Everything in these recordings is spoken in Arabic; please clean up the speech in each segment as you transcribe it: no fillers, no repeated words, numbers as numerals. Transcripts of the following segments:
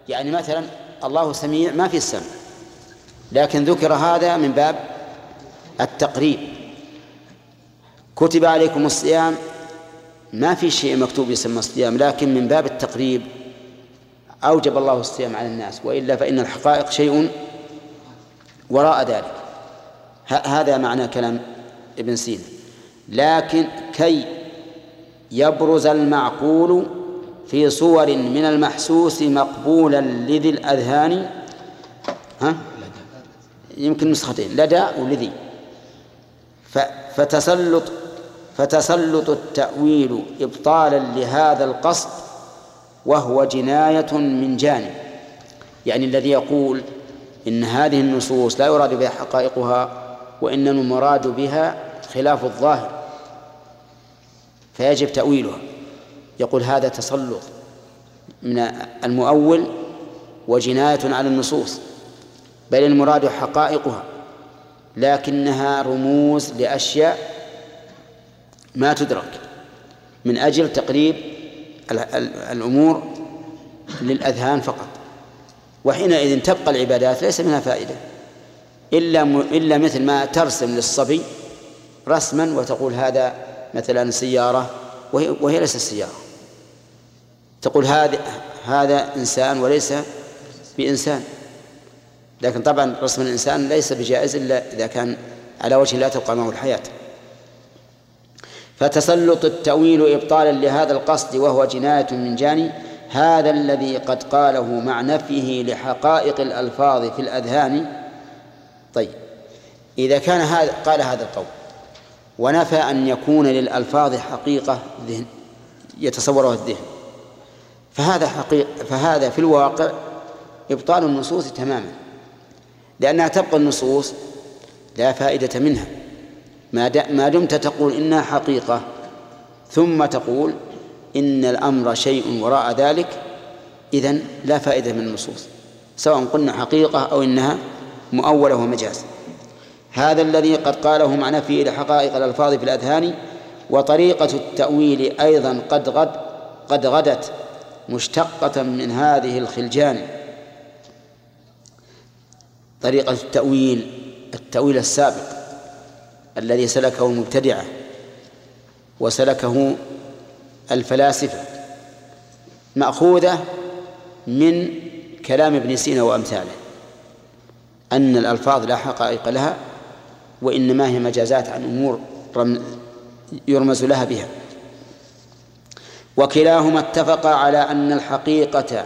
يعني مثلا الله سميع ما في السمع، لكن ذكر هذا من باب التقريب. كتب عليكم الصيام، ما في شيء مكتوب يسمى الصيام، لكن من باب التقريب أوجب الله الصيام على الناس، وإلا فإن الحقائق شيء وراء ذلك. هذا معنى كلام ابن سينا. لكن كي يبرز المعقول في صور من المحسوس مقبولا لذي الأذهان، يمكن نسختين لدى ولذي، فتسلط التأويل إبطالا لهذا القصد وهو جناية من جانب. يعني الذي يقول إن هذه النصوص لا يراد بها حقائقها وإن المراد بها خلاف الظاهر فيجب تأويلها، يقول هذا تسلط من المؤول وجناية على النصوص، بل المراد حقائقها لكنها رموز لأشياء ما تدرك من أجل تقريب الأمور للأذهان فقط. وحينئذ تبقى العبادات ليس منها فائدة إلا مثل ما ترسم للصبي رسما وتقول هذا مثلا سيارة وهي ليست سيارة، تقول هذا إنسان وليس بإنسان، لكن طبعا رسم الإنسان ليس بجائز إلا إذا كان على وجه لا تبقى معه الحياة. فتسلط التأويل إبطالا لهذا القصد وهو جناية من جانب هذا الذي قد قاله مع نفيه لحقائق الألفاظ في الأذهان. طيب، إذا كان قال هذا القول ونفى أن يكون للألفاظ حقيقة ذهن يتصورها الذهن، فهذا في الواقع إبطال النصوص تماما، لأنها تبقى النصوص لا فائدة منها ما دمت تقول إنها حقيقة ثم تقول إن الأمر شيء وراء ذلك، إذن لا فائدة من النصوص سواء قلنا حقيقة أو إنها مؤولة ومجاز. هذا الذي قد قاله مع نفيه لحقائق الألفاظ في الأذهان. وطريقة التأويل أيضا قد غدت مشتقة من هذه الخلجان. طريقة التأويل السابق الذي سلكه المبتدعة وسلكه الفلاسفة مأخوذة من كلام ابن سينا وأمثاله، أن الألفاظ لا حقائق لها وإنما هي مجازات عن أمور يرمز لها بها. وكلاهما اتفق على أن الحقيقة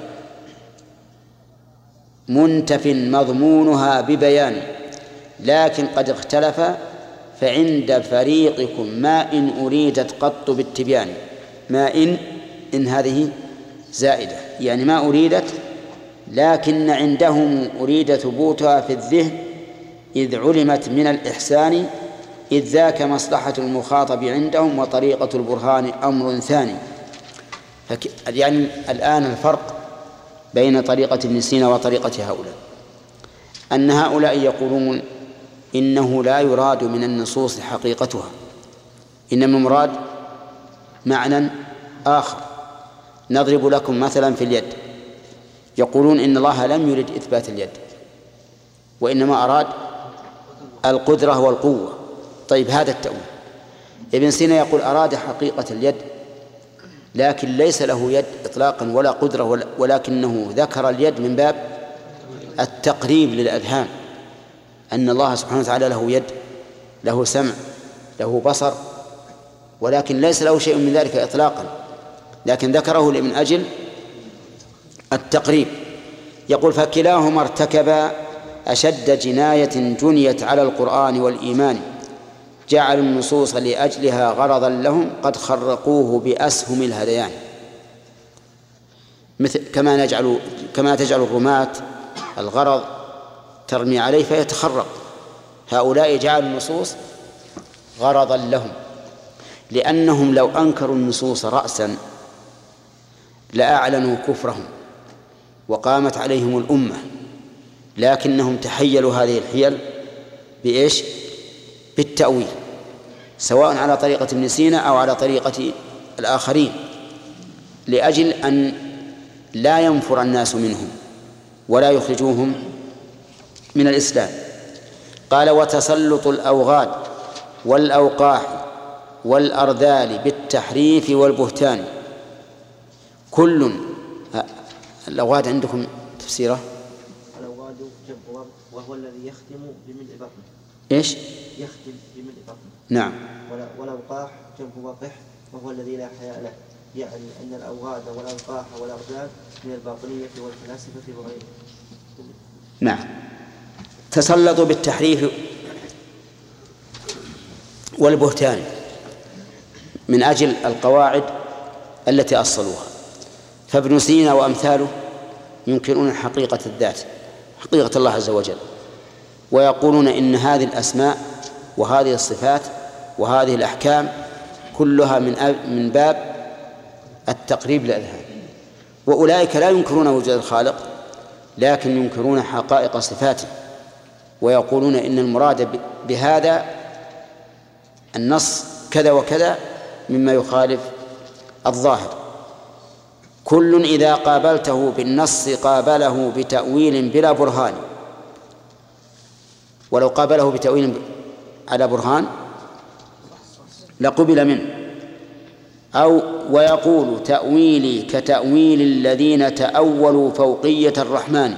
منتف مضمونها ببيان، لكن قد اختلف فعند فريقكم ما إن أريدت قط بالتبيان. ما إن هذه زائدة، يعني ما أريدت، لكن عندهم أريد ثبوتها في الذهن إذ علمت من الإحسان، إذ ذاك مصلحة المخاطب عندهم وطريقة البرهان أمر ثاني. يعني الآن الفرق بين طريقة ابن سينا وطريقة هؤلاء أن هؤلاء يقولون إنه لا يراد من النصوص حقيقتها، إنما المراد معنى آخر. نضرب لكم مثلا في اليد، يقولون إن الله لم يرد إثبات اليد وإنما أراد القدرة والقوة. طيب، هذا التأويل. ابن سينا يقول أراد حقيقة اليد لكن ليس له يد إطلاقا ولا قدرة، ولكنه ذكر اليد من باب التقريب للأذهان، أن الله سبحانه وتعالى له يد، له سمع، له بصر، ولكن ليس له شيء من ذلك إطلاقا، لكن ذكره من أجل التقريب. يقول فكلاهما ارتكبا أشد جناية جنيت على القرآن والإيمان، جعلوا النصوص لأجلها غرضا لهم قد خرقوه بأسهم الهذيان. مثل كما تجعل الرماة الغرض ترمي عليه فيتخرق، هؤلاء جعلوا النصوص غرضا لهم، لأنهم لو أنكروا النصوص رأسا لأعلنوا كفرهم وقامت عليهم الأمة، لكنهم تحيلوا هذه الحيل بإيش؟ بالتأويل، سواء على طريقة ابن سينا أو على طريقة الآخرين، لأجل أن لا ينفر الناس منهم ولا يخرجوهم من الإسلام. قال: وتسلط الأوغاد والأوقاح والأرذال بالتحريف والبهتان كل. الأوغاد عندكم تفسيره؟ الأوغاد جمع وهو الذي يختم بملء بطنه. إيش؟ يختم بملء بطنه. نعم. والأوقاح جمع وقح وهو الذي لا حياء له، يعني أن الأوغاد والأوقاح والأرذال من الباطنية والفلاسفة وغيرهم. نعم. تسلطوا بالتحريف والبهتان من أجل القواعد التي أصلوها. فابن سينا وأمثاله ينكرون حقيقة الذات، حقيقة الله عز وجل، ويقولون إن هذه الأسماء وهذه الصفات وهذه الأحكام كلها من باب التقريب للأذهان. وأولئك لا ينكرون وجود الخالق، لكن ينكرون حقائق صفاته، ويقولون إن المراد بهذا النص كذا وكذا مما يخالف الظاهر. كل إذا قابلته بالنص قابله بتأويل بلا برهان، ولو قابله بتأويل على برهان لقبل منه. أو ويقول: تأويلي كتأويل الذين تأولوا فوقية الرحمن،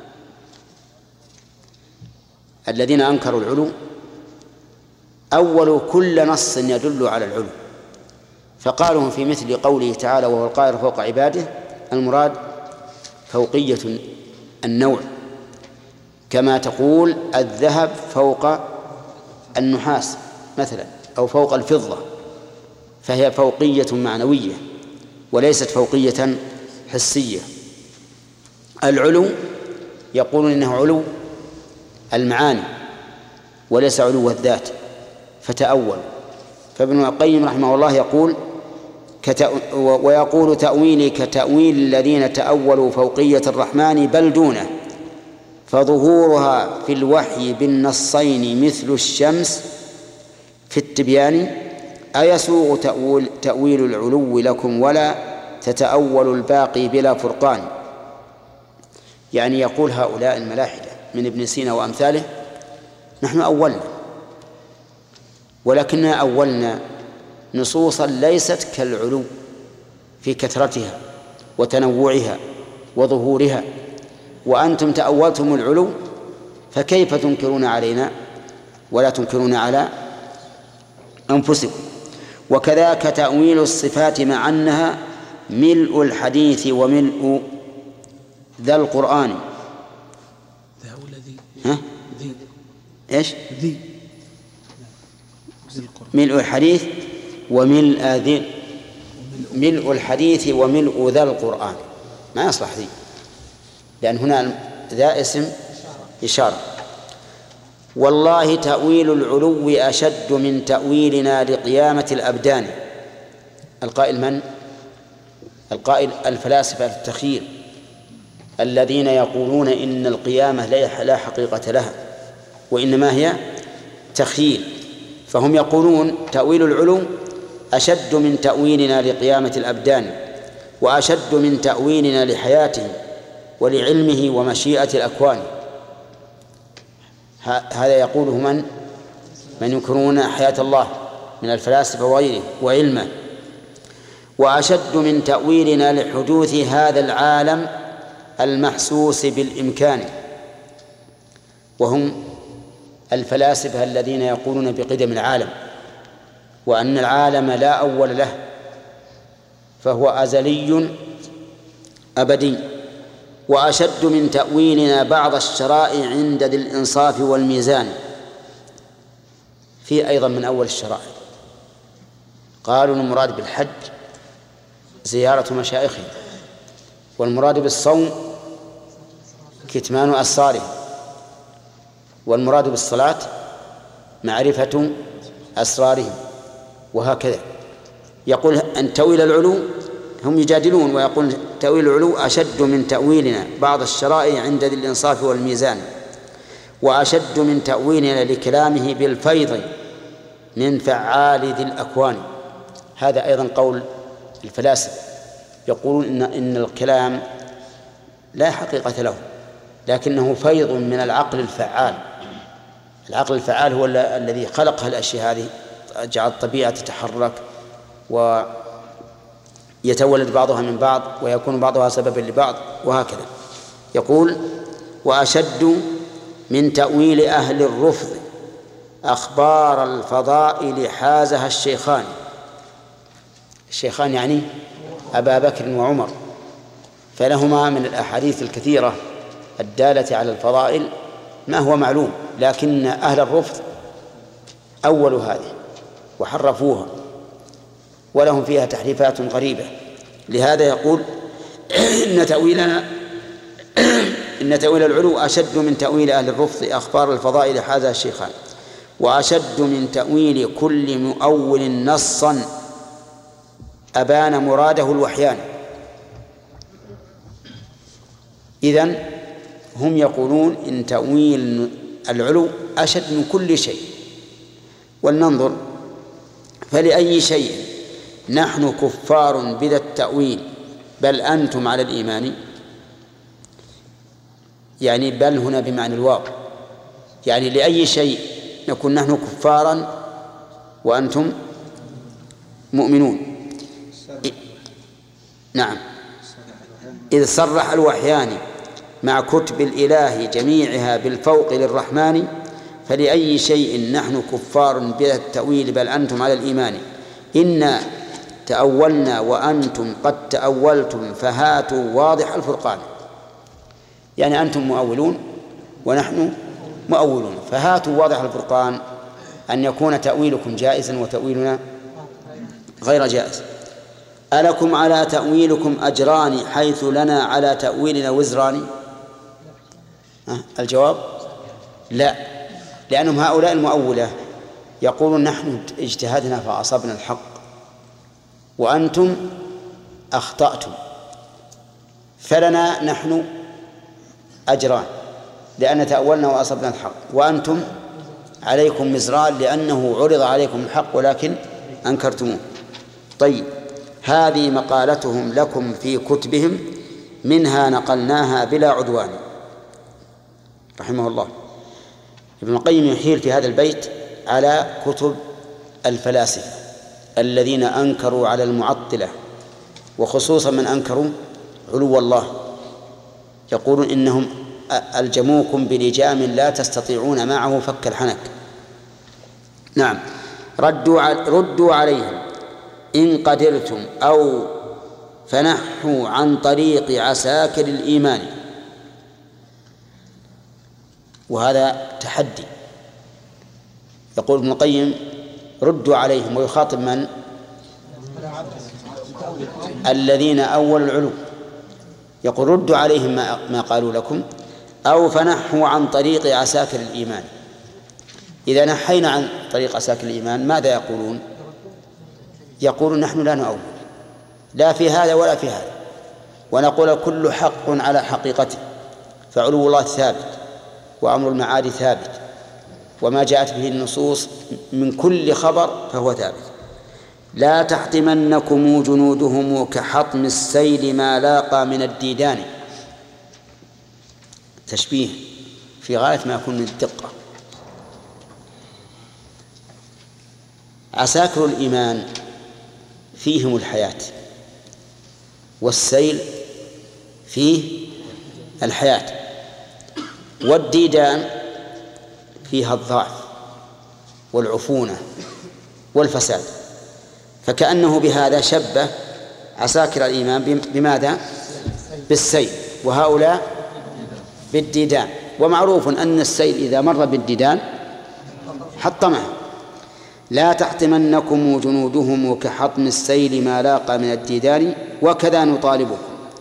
الذين أنكروا العلو أولوا كل نص يدل على العلو، فقالوا في مثل قوله تعالى: وهو القاهر فوق عباده، المراد فوقية النوع، كما تقول الذهب فوق النحاس مثلا، أو فوق الفضة، فهي فوقية معنوية وليست فوقية حسية. العلو يقولون إنه علو المعاني وليس علو الذات، فتأول. فابن القيم رحمه الله يقول: ويقول: تأويلي كتأويل الذين تأولوا فوقية الرحمن بل دونه، فظهورها في الوحي بالنصين مثل الشمس في التبيان، أيسوغ تأويل العلو لكم ولا تتأول الباقي بلا فرقان. يعني يقول هؤلاء الملاحدة من ابن سينا وأمثاله: نحن أولنا، ولكننا أولنا نصوصا ليست كالعلو في كثرتها وتنوعها وظهورها، وأنتم تأولتم العلو، فكيف تنكرون علينا ولا تنكرون على أنفسكم؟ وكذاك تأويل الصفات مع أنها ملء الحديث وملء ذا القرآن. إيش؟ ملء الحديث وملء ملء الحديث وملء ذا القرآن، ما يصلح ذي، لأن هنا ذا اسم إشارة. والله تأويل العلو أشد من تأويلنا لقيامة الأبدان. القائل من؟ القائل الفلاسفة التخيير الذين يقولون إن القيامة لا حقيقة لها وإنما هي تخييل، فهم يقولون تأويل العلو أشد من تأويلنا لقيامة الأبدان، وأشد من تأويلنا لحياته ولعلمه ومشيئة الأكوان. هذا يقوله من ينكرون حياة الله من الفلاسفة وغيره وعلمه. وأشد من تأويلنا لحدوث هذا العالم المحسوس بالإمكان، وهم الفلاسفة الذين يقولون بقدم العالم وأن العالم لا أول له، فهو أزلي أبدي. وأشد من تأويلنا بعض الشرائع عند ذي الإنصاف والميزان. في أيضا من أول الشرائع قالوا المراد بالحج زيارة مشايخهم، والمراد بالصوم كتمان أسرارهم، والمراد بالصلاة معرفة أسرارهم، وهكذا. يقول أن تأويل العلو، هم يجادلون ويقول تأويل العلو أشد من تأويلنا بعض الشرائع عند ذي الإنصاف والميزان، وأشد من تأويلنا لكلامه بالفيض من فعال ذي الأكوان. هذا أيضا قول الفلاسفة، يقولون إن الكلام لا حقيقة له لكنه فيض من العقل الفعال. العقل الفعال هو الذي خلق الأشياء هذه، جعل الطبيعة تتحرك ويتولد بعضها من بعض ويكون بعضها سببا لبعض وهكذا. يقول: وأشد من تأويل أهل الرفض أخبار الفضائل حازها الشيخان. الشيخان يعني أبا بكر وعمر، فلهما من الأحاديث الكثيرة الدالة على الفضائل ما هو معلوم، لكن أهل الرفض أولوا هذه وحرفوها ولهم فيها تحريفات غريبة. لهذا يقول: إن تأويل العلو أشد من تأويل أهل الرفض أخبار الفضائل حازها الشيخان، وأشد من تأويل كل مؤول نصا أبان مراده الوحيان. إذن هم يقولون إن تأويل العلو أشد من كل شيء. ولننظر: فلأي شيء نحن كفار بذا التأويل بل أنتم على الإيمان؟ يعني بل هنا بمعنى الواو، يعني لأي شيء نكون نحن كفارا وأنتم مؤمنون. نعم، إذ صرح الوحيان مع كتب الإله جميعها بالفوق للرحمن، فلأي شيء نحن كفار بذا التأويل بل أنتم على الإيمان. إنا تأولنا وأنتم قد تأولتم فهاتوا واضح الفرقان. يعني أنتم مؤولون ونحن مؤولون، فهاتوا واضح الفرقان، أن يكون تأويلكم جائزا وتأويلنا غير جائز. ألكم على تأويلكم أجران حيث لنا على تأويلنا وزران؟ الجواب: لا، لأنهم هؤلاء المؤولة يقولون نحن اجتهدنا فأصبنا الحق وأنتم أخطأتم، فلنا نحن أجران لأن تأولنا وأصبنا الحق، وأنتم عليكم مزران لأنه عرض عليكم الحق ولكن أنكرتموه. طيب، هذه مقالتهم لكم في كتبهم، منها نقلناها بلا عدوان. رحمه الله. ابن القيم يحيل في هذا البيت على كتب الفلاسفة الذين أنكروا على المعطلة، وخصوصا من أنكروا علو الله، يقولون إنهم ألجموكم بلجام لا تستطيعون معه فك الحنك. نعم، ردوا عليهم إن قدرتم أو فنحوا عن طريق عساكر الإيمان. وهذا تحدي. يقول ابن القيم: ردوا عليهم، ويخاطب من؟ الذين أولوا العلو. يقول: ردوا عليهم ما قالوا لكم، أو فنحوا عن طريق عساكر الإيمان. إذا نحينا عن طريق عساكر الإيمان ماذا يقولون؟ يقولون نحن لا نؤول لا في هذا ولا في هذا، ونقول كل حق على حقيقته، فعلو الله ثابت وأمر المعاد ثابت، وما جاءت به النصوص من كل خبر فهو ثابت. لا تحطمنكم جنودهم كحطم السيل ما لاقى من الديدان. تشبيه في غاية ما يكون من الدقة. عساكر الإيمان فيهم الحياة، والسيل فيه الحياة، والديدان فيها الضعف والعفونة والفساد. فكأنه بهذا شبه عساكر الإيمان بماذا؟ بالسيل، وهؤلاء بالديدان. ومعروف أن السيل إذا مر بالديدان حطمه. لا تحطمنكم جنودهم كحطم السيل ما لاقى من الديدان وكذا نطالبكم.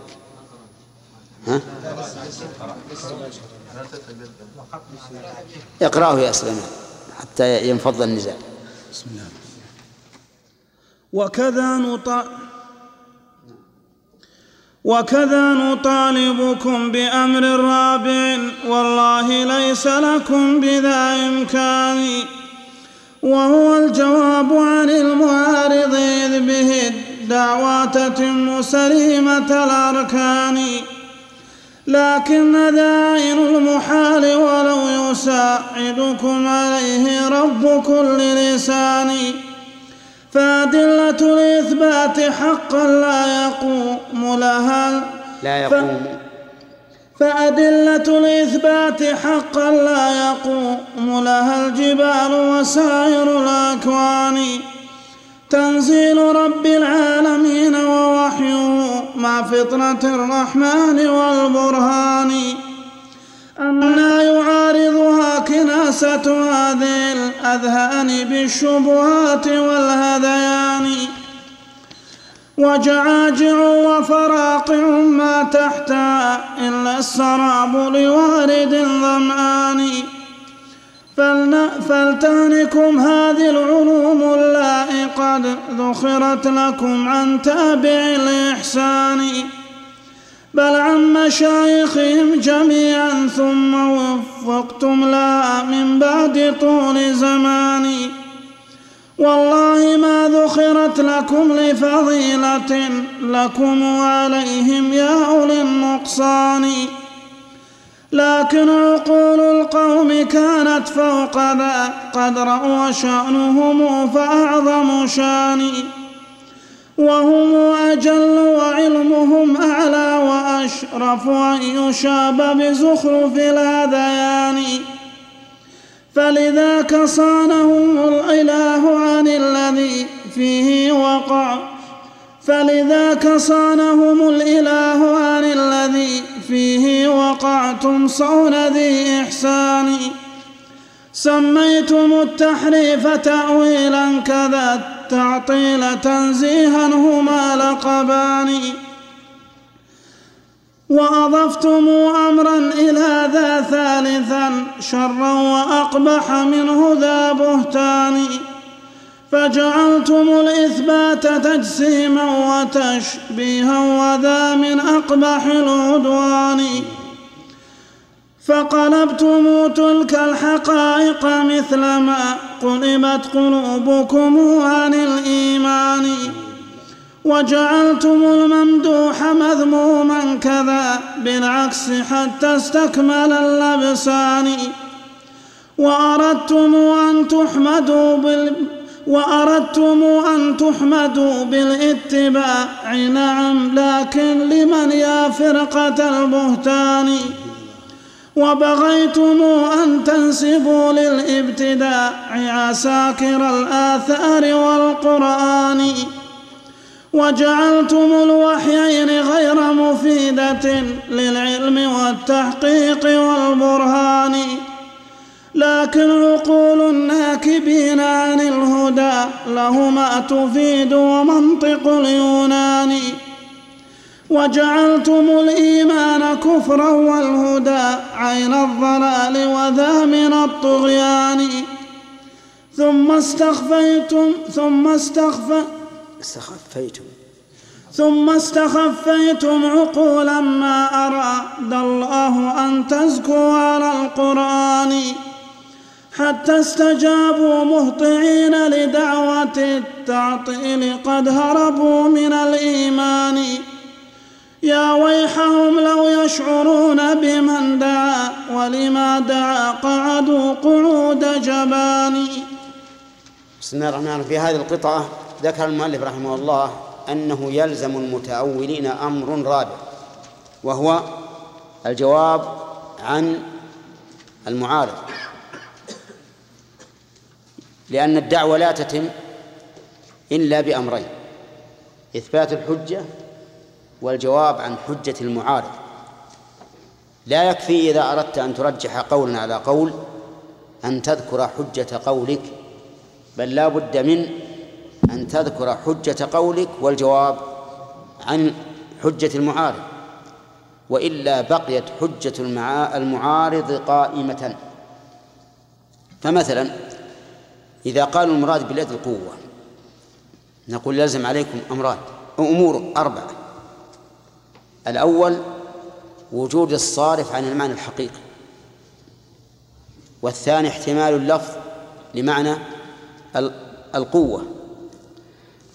اقرأه يا سلمان حتى ينفض النزاع. بسم الله. وكذا نطالبكم بأمر رابع والله ليس لكم بذا إمكان، وهو الجواب عن المعارض إذ به الدعوة تتم سليمة الأركان. لكن دائن المحال ولو يساعدكم عليه رب كل لسان. فأدلة الإثبات حقا لا يقوم لها فأدلة الإثبات حقا لا يقوم لها الجبال وسائر الأكوان. تنزيل رب العالمين ووحيه مع فطرة الرحمن والبرهان. أنى يعارضها كناسة هذه الأذهان بالشبهات والهذيان. وجعاجع وفراقع ما تحتها إلا السراب لوارد ظمآن. فلتهنكم هذه العلوم اللائي قد ذخرت لكم عن تابع الإحسان، بل عن مشايخهم جميعا ثم وفقتم لها من بعد طول زمان. والله ما ذخرت لكم لفضيلة لكم وعليهم يا أولي النقصان، لكن عقول القوم كانت فوق ذا قدرا وشأنهم فأعظم شان. وهم أجل وعلمهم أعلى وأشرف أن يشاب بزخرف الهذيان. فلذاك صانهم الإله عن الذي فيه وقع فلذاك صانهم الإله عن الذي فيه وقعتم صون ذي إحسان. سميتم التحريف تأويلا كذا التعطيل تنزيها هما لقبان. وأضفتم أمرا إلى ذا ثالثا شرا وأقبح منه ذا بهتان. فجعلتم الإثبات تجسيما وتشبيها وذا من أقبح العدوان. فقلبتم تلك الحقائق مثلما قلبت قلوبكم عن الإيمان. وجعلتم الممدوح مذموما كذا بالعكس حتى استكمل اللبسان. وأردتم أن تحمدوا بالاتباع نعم، لكن لمن يا فرقة البهتان. وبغيتم أن تنسبوا للابتداع عساكر الآثار والقرآن. وجعلتم الوحيين غير مفيدة للعلم والتحقيق والبرهان، لكن عقول الناكبين عن الهدى لهما تفيد ومنطق اليونان. وجعلتم الإيمان كفرا والهدى عين الضلال وذا من الطغيان. ثم استخفيتم عقولا ما أراد الله أن تزكوا على القرآن، حتى استجابوا مهطعين لدعوة التعطيل قد هربوا من الإيمان. يا ويحهم لو يشعرون بمن دعا ولما دعا قعدوا قعود جبان. بسم الله الرحمن الرحيم. في هذه القطعة ذكر المؤلف رحمه الله أنه يلزم المتأولين أمر رابع، وهو الجواب عن المعارض، لأن الدعوة لا تتم إلا بأمرين: إثبات الحجة والجواب عن حجة المعارض. لا يكفي إذا أردت أن ترجح قولا على قول أن تذكر حجة قولك، بل لا بد من أن تذكر حجة قولك والجواب عن حجة المعارض، وإلا بقيت حجة المعارض قائمة. فمثلا إذا قالوا المراد باليد القوة، نقول لازم عليكم أمور 4: الأول وجود الصارف عن المعنى الحقيقي، والثاني احتمال اللفظ لمعنى القوة،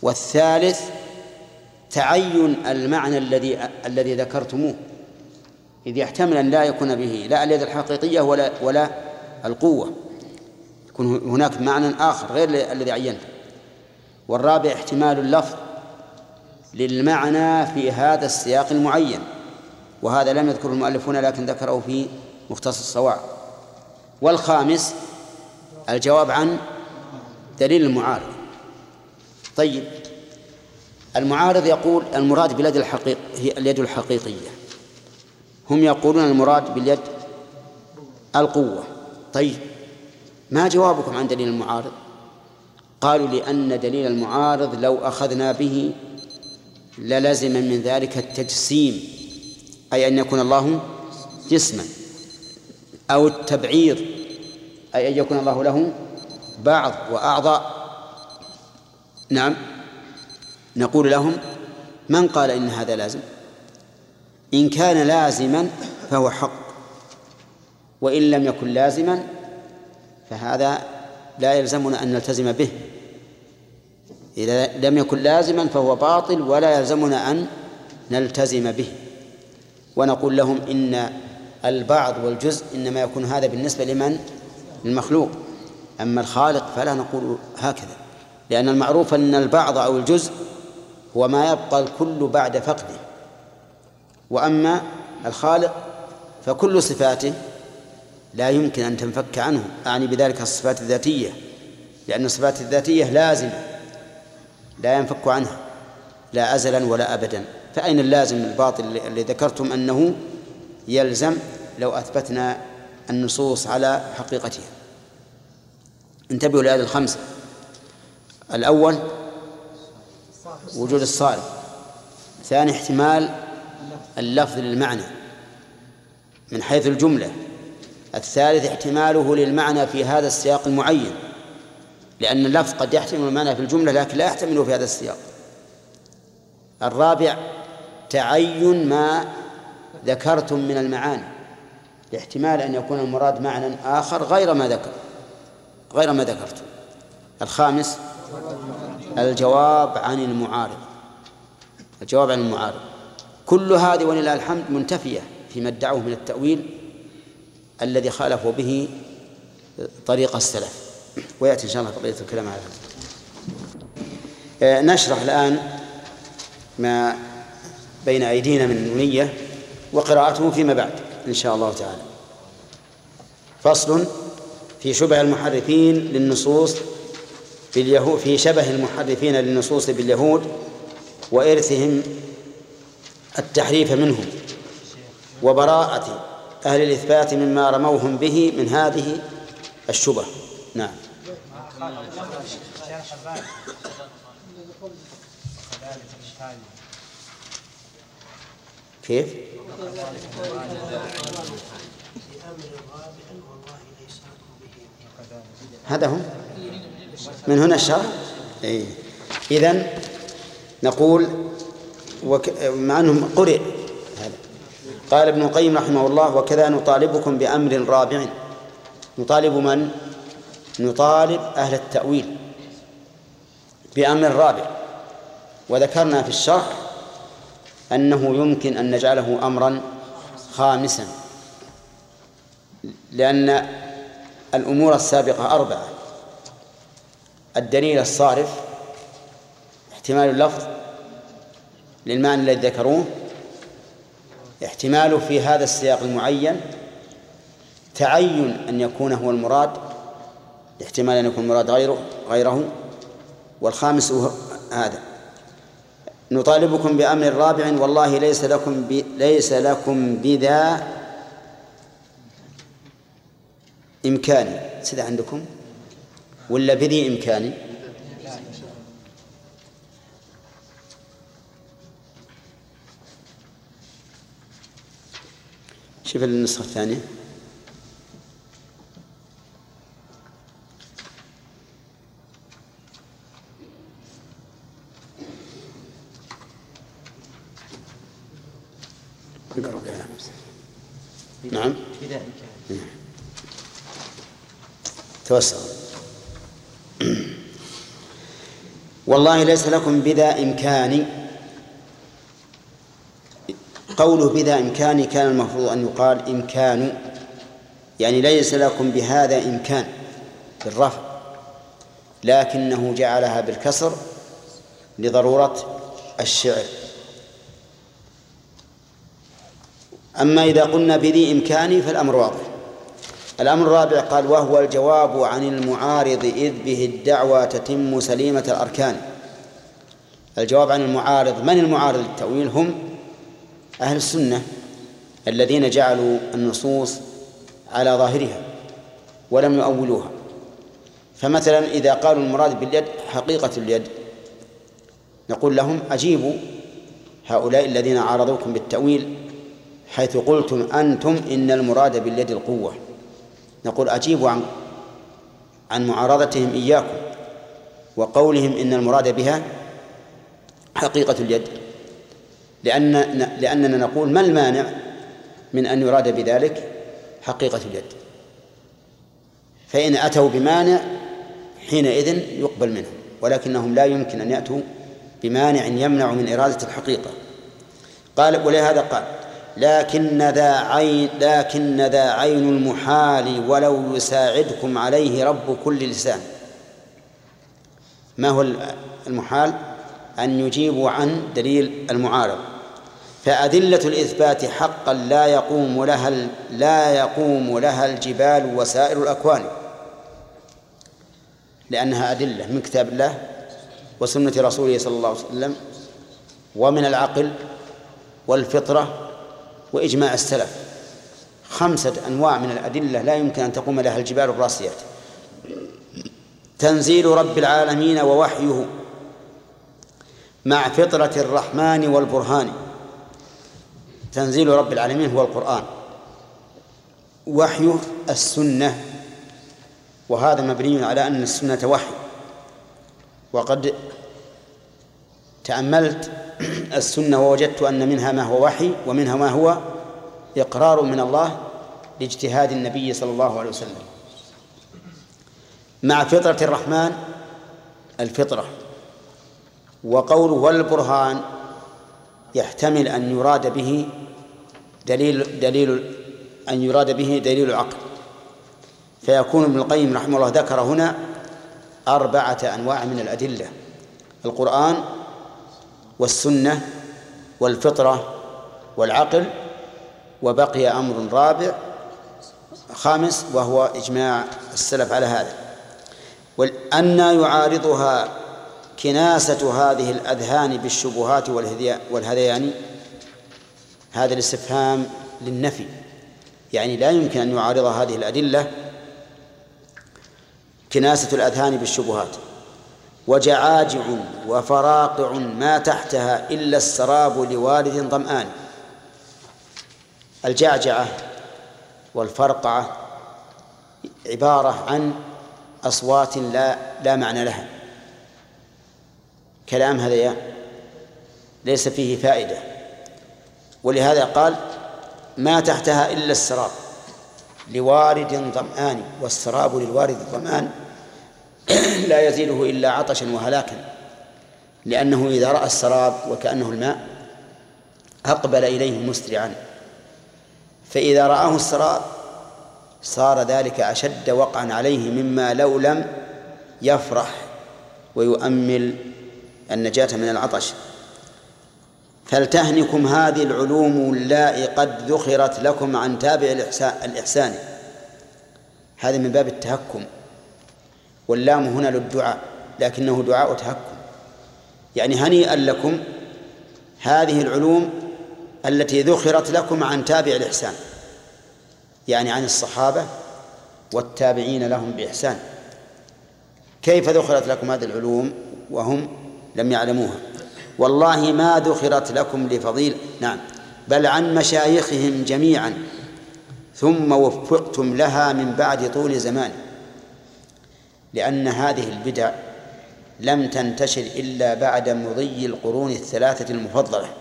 والثالث تعين المعنى الذي ذكرتموه، إذ يحتمل أن لا يكون به لا اليد الحقيقية ولا القوة، يكون هناك معنى آخر غير الذي عينته. والرابع احتمال اللفظ للمعنى في هذا السياق المعين، وهذا لم يذكره المؤلفون لكن ذكره في مختصر الصواعق. والخامس الجواب عن دليل المعارض. طيب، المعارض يقول المراد باليد الحقيقية هي اليد الحقيقية، هم يقولون المراد باليد القوة. طيب، ما جوابكم عن دليل المعارض؟ قالوا لأن دليل المعارض لو أخذنا به للزم من ذلك التجسيم، أي أن يكون الله جسما، أو التبعير، أي أن يكون الله له بعض وأعضاء. نعم، نقول لهم من قال إن هذا لازم؟ إن كان لازما فهو حق، وإن لم يكن لازما فهذا لا يلزمنا أن نلتزم به. إذا لم يكن لازما فهو باطل ولا يلزمنا أن نلتزم به. ونقول لهم إن البعض والجزء إنما يكون هذا بالنسبة لمن؟ للمخلوق، أما الخالق فلا نقول هكذا، لأن المعروف أن البعض أو الجزء هو ما يبقى الكل بعد فقده، وأما الخالق فكل صفاته لا يمكن أن تنفك عنه، أعني بذلك الصفات الذاتية، لأن الصفات الذاتية لازمة لا ينفك عنها لا أزلا ولا أبدا. فأين اللازم الباطل الذي ذكرتم أنه يلزم لو أثبتنا النصوص على حقيقتها؟ انتبهوا لهذه الخمسة. الأول وجود الصارف، ثاني احتمال اللفظ للمعنى من حيث الجملة، الثالث احتماله للمعنى في هذا السياق المعين، لأن اللفظ قد يحتمل المعنى في الجملة لكن لا يحتمله في هذا السياق. الرابع تعين ما ذكرتم من المعاني، لاحتمال أن يكون المراد معنى آخر غير ما ذكرتم. الخامس الجواب عن المعارض. كل هذه ولله الحمد منتفية فيما ادعوه من التأويل الذي خالفوا به طريق السلف، ويأتي إن شاء الله بقية الكلام على هذا. نشرح الآن ما بين أيدينا من نونية وقراءته فيما بعد إن شاء الله تعالى. فصل في شبه المحرفين للنصوص باليهود، في شبه المحرفين للنصوص باليهود وإرثهم التحريف منهم، وبراءة أهل الإثبات مما رموهم به من هذه الشبه. نعم. كيف؟ هذا هو من هنا الشرح. إذن نقول مع أنهم قرئ هذا. قال ابن القيم رحمه الله: وكذا نطالبكم بأمر رابع. نطالب من؟ نطالب أهل التأويل بأمر رابع. وذكرنا في الشرح أنه يمكن أن نجعله أمرا خامسا، لأن الأمور السابقة 4: الدليل الصارف، احتمال اللفظ للمعنى الذي ذكروه، احتماله في هذا السياق المعين، تعين أن يكون هو المراد، احتمال أن يكون المراد غيره، والخامس هذا. نطالبكم بأمر رابع والله ليس لكم بذا إمكاني. سيدة عندكم ولا بذي إمكاني؟ شوف النسخة الثانية. نعم، توسع. والله ليس لكم بذا إمكان قوله بذا إمكان كان المفروض أن يقال إمكان، يعني ليس لكم بهذا إمكان بالرفع، لكنه جعلها بالكسر لضرورة الشعر. أما إذا قلنا بذي إمكان فالأمر واضح. الأمر الرابع قال وهو الجواب عن المعارض إذ به الدعوى تتم سليمة الأركان. الجواب عن المعارض، من المعارض للتأويل؟ هم أهل السنة الذين جعلوا النصوص على ظاهرها ولم يؤولوها. فمثلا إذا قالوا المراد باليد حقيقة اليد، نقول لهم أجيبوا هؤلاء الذين عارضوكم بالتأويل حيث قلتم أنتم إن المراد باليد القوة، نقول أجيبوا عن معارضتهم إياكم وقولهم إن المراد بها حقيقة اليد، لأننا نقول ما المانع من أن يراد بذلك حقيقة اليد؟ فإن أتوا بمانع حينئذ يقبل منهم، ولكنهم لا يمكن أن يأتوا بمانع يمنع من إرادة الحقيقة. قال ولهذا قال لكن ذا عين المحال ولو يساعدكم عليه رب كل لسان. ما هو المحال؟ أن يجيبوا عن دليل المعارض. فأدلة الإثبات حقا لا يقوم لها الجبال وسائر الأكوان، لأنها أدلة من كتاب الله وسنة رسوله صلى الله عليه وسلم ومن العقل والفطرة وإجماع السلف. 5 أنواع من الأدلة لا يمكن أن تقوم لها الجبال الراسيات. تنزيل رب العالمين ووحيه مع فطرة الرحمن والبرهان. تنزيل رب العالمين هو القرآن، وحيه السنة، وهذا مبني على أن السنة وحي. وقد تأملت السنة ووجدت أن منها ما هو وحي ومنها ما هو إقرار من الله لاجتهاد النبي صلى الله عليه وسلم. مع فطرة الرحمن الفطرة، وقوله والبرهان يحتمل أن يراد به دليل العقل، فيكون ابن القيم رحمه الله ذكر هنا 4 أنواع من الأدلة: القرآن والسنة والفطرة والعقل، وبقي أمر رابع خامس وهو إجماع السلف على هذا. أن يعارضها كناسة هذه الأذهان بالشبهات والهذيان، هذا الاستفهام للنفي، يعني لا يمكن أن يعارض هذه الأدلة كناسة الأذهان بالشبهات. وجعاجع وفراقع ما تحتها إلا السراب لوالد ظمآن. الجعجعة والفرقعة عبارة عن أصوات لا معنى لها، كلام هذيان ليس فيه فائدة، ولهذا قال ما تحتها إلا السراب لوارد ظمآن. والسراب للوارد الظمآن لا يزيده إلا عطشا وهلاكا، لأنه إذا رأى السراب وكأنه الماء أقبل إليه مسرعا، فإذا رآه السراب صار ذلك أشد وقعا عليه مما لو لم يفرح ويؤمل النجاة من العطش. فلتهنكم هذه العلوم اللائي قد ذخرت لكم عن تابع الإحسان. هذا من باب التهكم، واللام هنا للدعاء لكنه دعاء تهكم، يعني هنيئا لكم هذه العلوم التي ذخرت لكم عن تابع الإحسان، يعني عن الصحابة والتابعين لهم بإحسان. كيف ذخرت لكم هذه العلوم وهم لم يعلموها؟ والله ما ذخرت لكم لفضيل، نعم، بل عن مشايخهم جميعا، ثم وفقتم لها من بعد طول زمان. لأن هذه البدع لم تنتشر إلا بعد مضي القرون 3 المفضلة.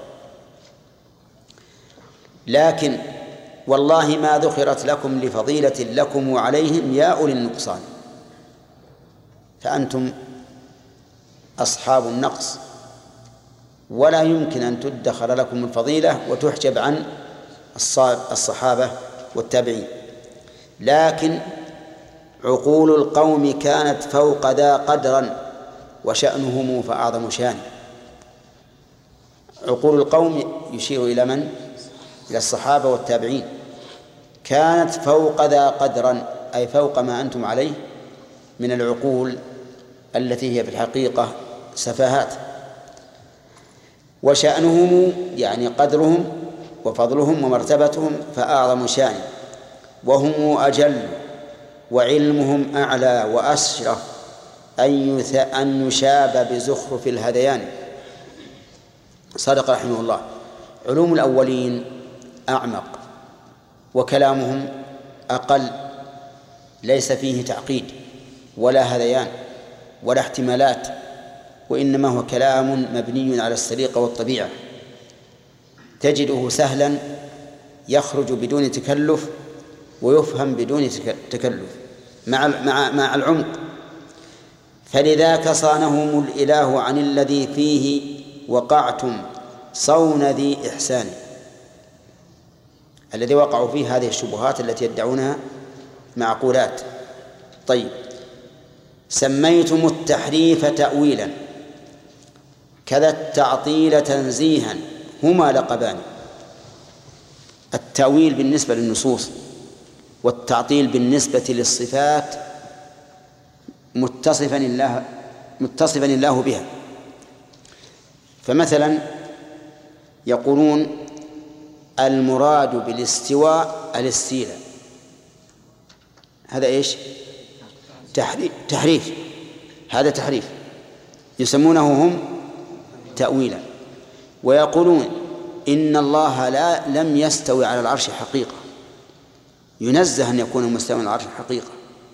لكن والله ما ذخرت لكم لفضيلة لكم وعليهم يا أولي النقصان. فأنتم أصحاب النقص ولا يمكن أن تدخر لكم الفضيلة وتحجب عن الصحابة والتابعين. لكن عقول القوم كانت فوق ذا قدرا وشأنهم فأعظم شان. عقول القوم يشير إلى من؟ إلى الصحابة والتابعين. كانت فوق ذا قدرا أي فوق ما أنتم عليه من العقول التي هي في الحقيقة سفاهات. وشأنهم يعني قدرهم وفضلهم ومرتبتهم فأعظم شان، وهم أجل وعلمهم أعلى وأشرف أن يشاب بزخرف الهذيان. صدق رحمه الله. علوم الأولين أعمق وكلامهم أقل، ليس فيه تعقيد ولا هذيان ولا احتمالات، وإنما هو كلام مبني على السليقة والطبيعة، تجده سهلا يخرج بدون تكلف ويفهم بدون تكلف مع العمق. فلذاك صانهم الإله عن الذي فيه وقعتم صون ذي إحسان. الذي وقعوا فيه هذه الشبهات التي يدعونها معقولات. طيب، سميتم التحريف تأويلا كذا التعطيل تنزيها هما لقبان. التأويل بالنسبة للنصوص والتعطيل بالنسبة للصفات متصفا الله بها. فمثلا يقولون المراد بالاستواء الاستيلاء، هذا إيش؟ تحريف. هذا تحريف يسمونه هم تأويلا. ويقولون إن الله لم يستوي على العرش حقيقة، ينزه أن يكون مستوى على العرش حقيقة،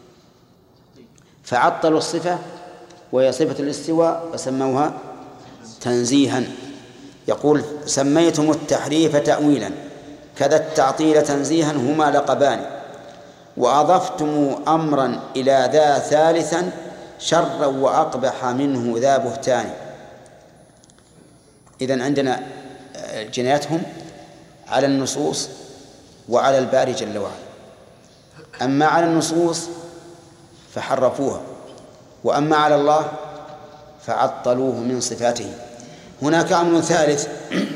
فعطلوا الصفة وهي صفة الاستواء وسموها تنزيها. يقول سميتم التحريف تأويلا كذا التعطيل تنزيها هما لقبان، وأضفتم أمرا إلى ذا ثالثا شرا وأقبح منه ذا بهتان. إذن عندنا جنايتهم على النصوص وعلى الباري جل وعلا. أما على النصوص فحرفوها، وأما على الله فعطلوه من صفاته. هناك أمر ثالث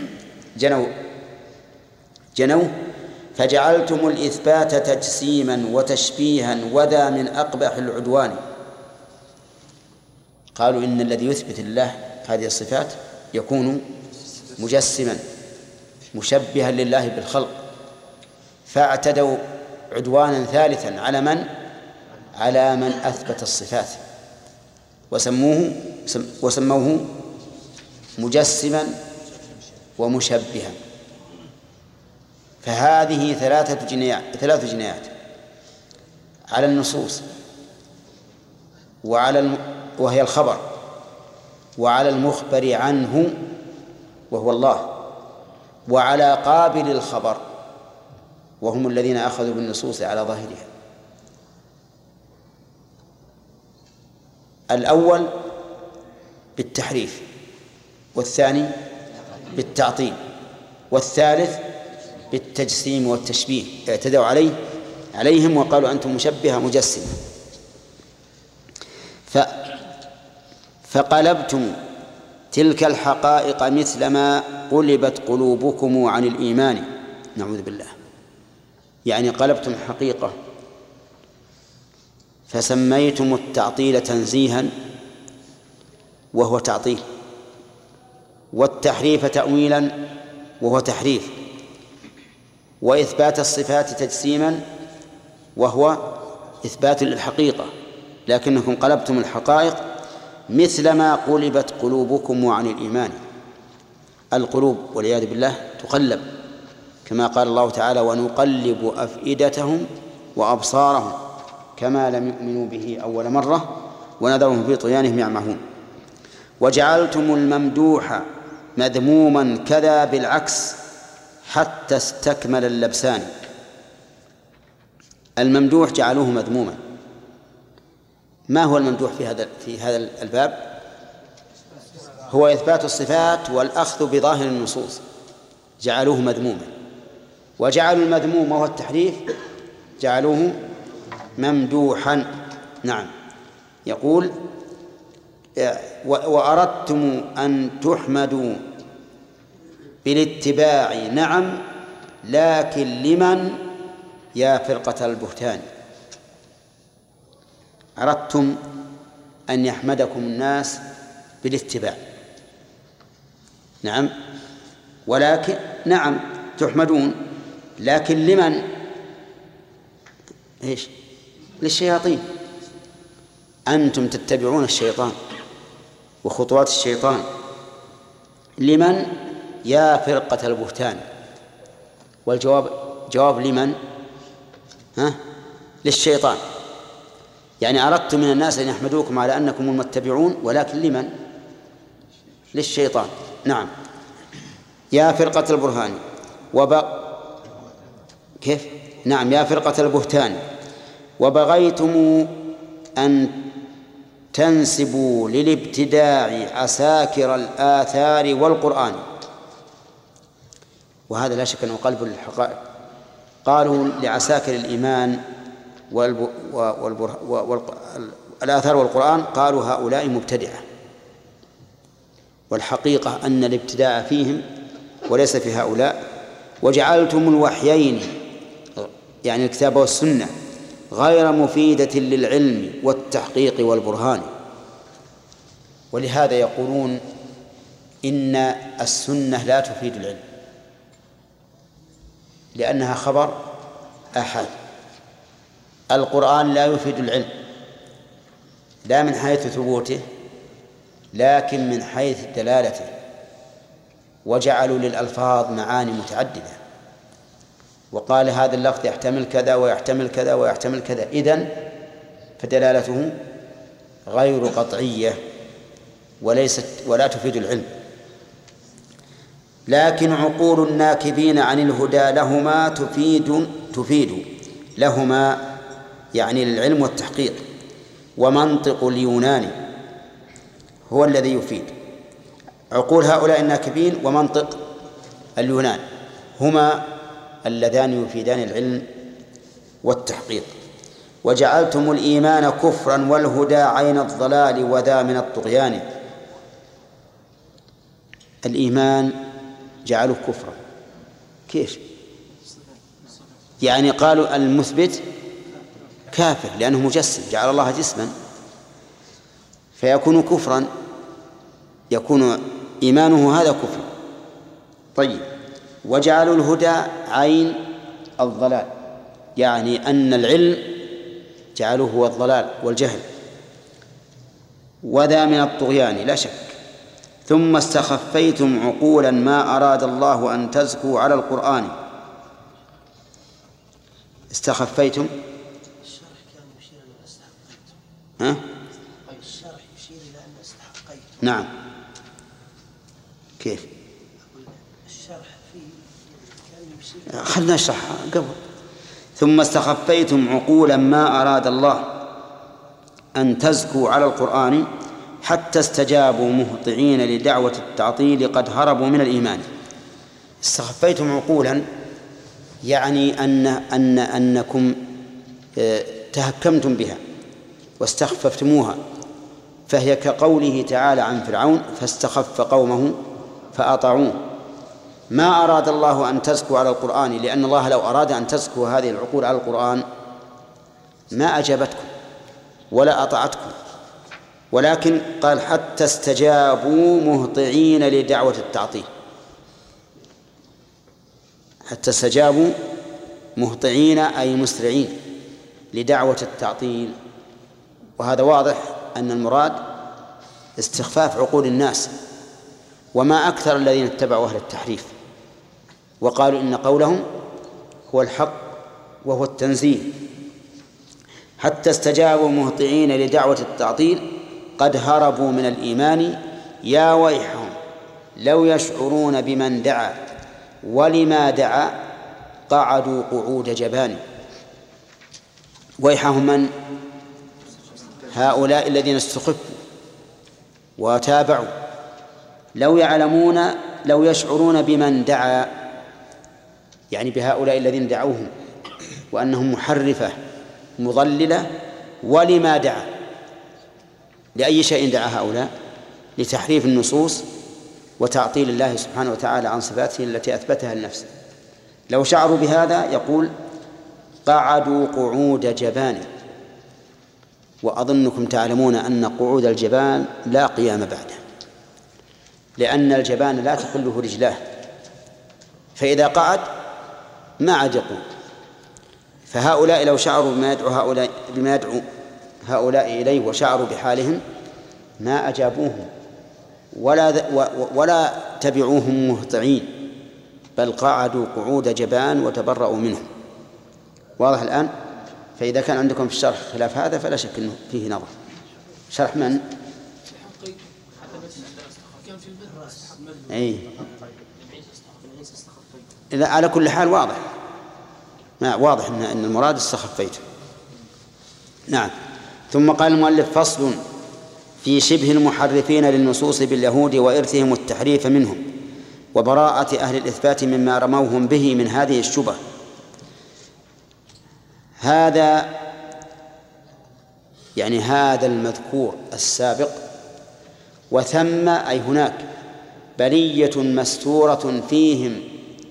جنوا فجعلتم الإثبات تجسيما وتشبيها وذا من أقبح العدوان. قالوا إن الذي يثبت الله هذه الصفات يكون مجسما مشبها لله بالخلق، فاعتدوا عدوانا ثالثا على من أثبت الصفات وسموه مجسما ومشبها. فهذه ثلاث جنايات على النصوص وهي الخبر، وعلى المخبر عنه وهو الله، وعلى قابل الخبر وهم الذين أخذوا بالنصوص على ظاهرها. الأول بالتحريف، والثاني بالتعطيل، والثالث بالتجسيم والتشبيه. اعتدوا عليهم وقالوا أنتم مشبهة مجسمة. فقلبتم تلك الحقائق مثلما قلبت قلوبكم عن الإيمان. نعوذ بالله. يعني قلبتم حقيقة فسميتم التعطيل تنزيها وهو تعطيل، والتحريف تأويلا وهو تحريف، وإثبات الصفات تجسيما وهو إثبات للحقيقة، لكنكم قلبتم الحقائق مثلما قلبت قلوبكم عن الإيمان. القلوب والعياذ بالله تقلب، كما قال الله تعالى ونقلب أفئدتهم وأبصارهم كما لم يؤمنوا به أول مرة ونذرهم في طغيانهم يعمهون. وجعلتم الممدوح مذموما كذا بالعكس حتى استكمل اللبسان. الممدوح جعلوه مذموما. ما هو الممدوح في هذا الباب؟ هو إثبات الصفات والأخذ بظاهر النصوص، جعلوه مذموما، وجعلوا المذموم وهو التحريف جعلوه ممدوحا. نعم. يقول وأردتم أن تحمدوا بالاتباع، نعم، لكن لمن يا فرقة البهتان. أردتم أن يحمدكم الناس بالاتباع، نعم، ولكن نعم تحمدون، لكن لمن؟ إيش؟ للشياطين. أنتم تتبعون الشيطان وخطوات الشيطان. لمن؟ يا فرقة البهتان. والجواب جواب لمن؟ للشيطان. يعني أردت من الناس أن يحمدوكم على أنكم المتبعون، ولكن لمن؟ للشيطان. نعم. يا فرقة البرهان كيف؟ نعم، يا فرقة البهتان وبغيتم أن تنسبوا للابتداع عساكر الآثار والقرآن. وهذا لا شك أنه قلب الحقائق. قالوا لعساكر الإيمان والآثار والقرآن، قالوا هؤلاء مبتدعة، والحقيقة أن الابتداع فيهم وليس في هؤلاء. وجعلتم الوحيين يعني الكتاب والسنة غير مفيدة للعلم والتحقيق والبرهان. ولهذا يقولون إن السنة لا تفيد العلم، لأنها خبر آحاد. القرآن لا يفيد العلم، لا من حيث ثبوته لكن من حيث دلالته. وجعلوا للألفاظ معاني متعددة، وقال هذا اللفظ يحتمل كذا ويحتمل كذا ويحتمل كذا، إذن فدلالته غير قطعية ولا تفيد العلم. لكن عقول الناكبين عن الهدى لهما تفيد لهما يعني للعلم والتحقيق. ومنطق اليوناني هو الذي يفيد. عقول هؤلاء الناكبين ومنطق اليونان هما اللذان يفيدان العلم والتحقيق. وجعلتم الإيمان كفرا والهدى عين الضلال وذا من الطغيان. الإيمان جعلوه كفرا. كيف؟ يعني قالوا المثبت كافر لأنه مجسم، جعل الله جسما، فيكون كفرا، يكون إيمانه هذا كفر. طيب. وجعلوا الهدى عين الضلال، يعني أن العلم جعلوه هو الضلال والجهل. وذا من الطغيان لا شك. ثم استخفيتم عقولا ما أراد الله أن تزكوا على القرآن. استخفيتم. الشرح كان يشير إلى استحقيتم. ها؟ الشرح يشير إلى أن استحقيتم. نعم. كيف؟ الشرح فيه كان يشير. خلنا نشرحها قبل. ثم استخفيتم عقولا ما أراد الله أن تزكوا على القرآن حتى استجابوا مهطعين لدعوة التعطيل قد هربوا من الإيمان. استخفيتم عقولا يعني أنكم تهكمتم بها واستخففتموها، فهي كقوله تعالى عن فرعون فاستخف قومه فأطاعوه. ما أراد الله أن تزكوا على القرآن، لأن الله لو أراد أن تزكوا هذه العقول على القرآن ما أجابتكم ولا أطاعتكم، ولكن قال حتى استجابوا مهطعين لدعوة التعطيل. حتى استجابوا مهطعين أي مسرعين لدعوة التعطيل. وهذا واضح أن المراد استخفاف عقول الناس. وما أكثر الذين اتبعوا أهل التحريف وقالوا إن قولهم هو الحق وهو التنزيل. حتى استجابوا مهطعين لدعوة التعطيل قد هربوا من الإيمان يا ويحهم لو يشعرون بمن دعا ولما دعا قعدوا قعود جبان. ويحهم من؟ هؤلاء الذين استخفوا وتابعوا لو يشعرون بمن دعا، يعني بهؤلاء الذين دعوهم، وأنهم محرفة مضللة، ولما دعا، لأي شيء دعا هؤلاء؟ لتحريف النصوص وتعطيل الله سبحانه وتعالى عن صفاته التي أثبتها لنفسه. لو شعروا بهذا يقول قعدوا قعود جبان. وأظنكم تعلمون أن قعود الجبان لا قيام بعده، لأن الجبان لا تقله رجلاه، فإذا قعد ما عاد يقوم. فهؤلاء لو شعروا بما يدعو هؤلاء إليه وشعروا بحالهم ما أجابوهم ولا تبعوهم مهطعين، بل قعدوا قعود جبان وتبرأوا منهم. واضح الآن؟ فإذا كان عندكم في الشرح خلاف هذا فلا شك أنه فيه نظر. شرح من؟ أي إذا على كل حال واضح أن المراد استخفيت. نعم. ثم قال المؤلف فصل في شبه المحرفين للنصوص باليهود وإرثهم التحريف منهم وبراءة أهل الإثبات مما رموهم به من هذه الشبه. هذا يعني هذا المذكور السابق، وثم أي هناك بلية مستورة فيهم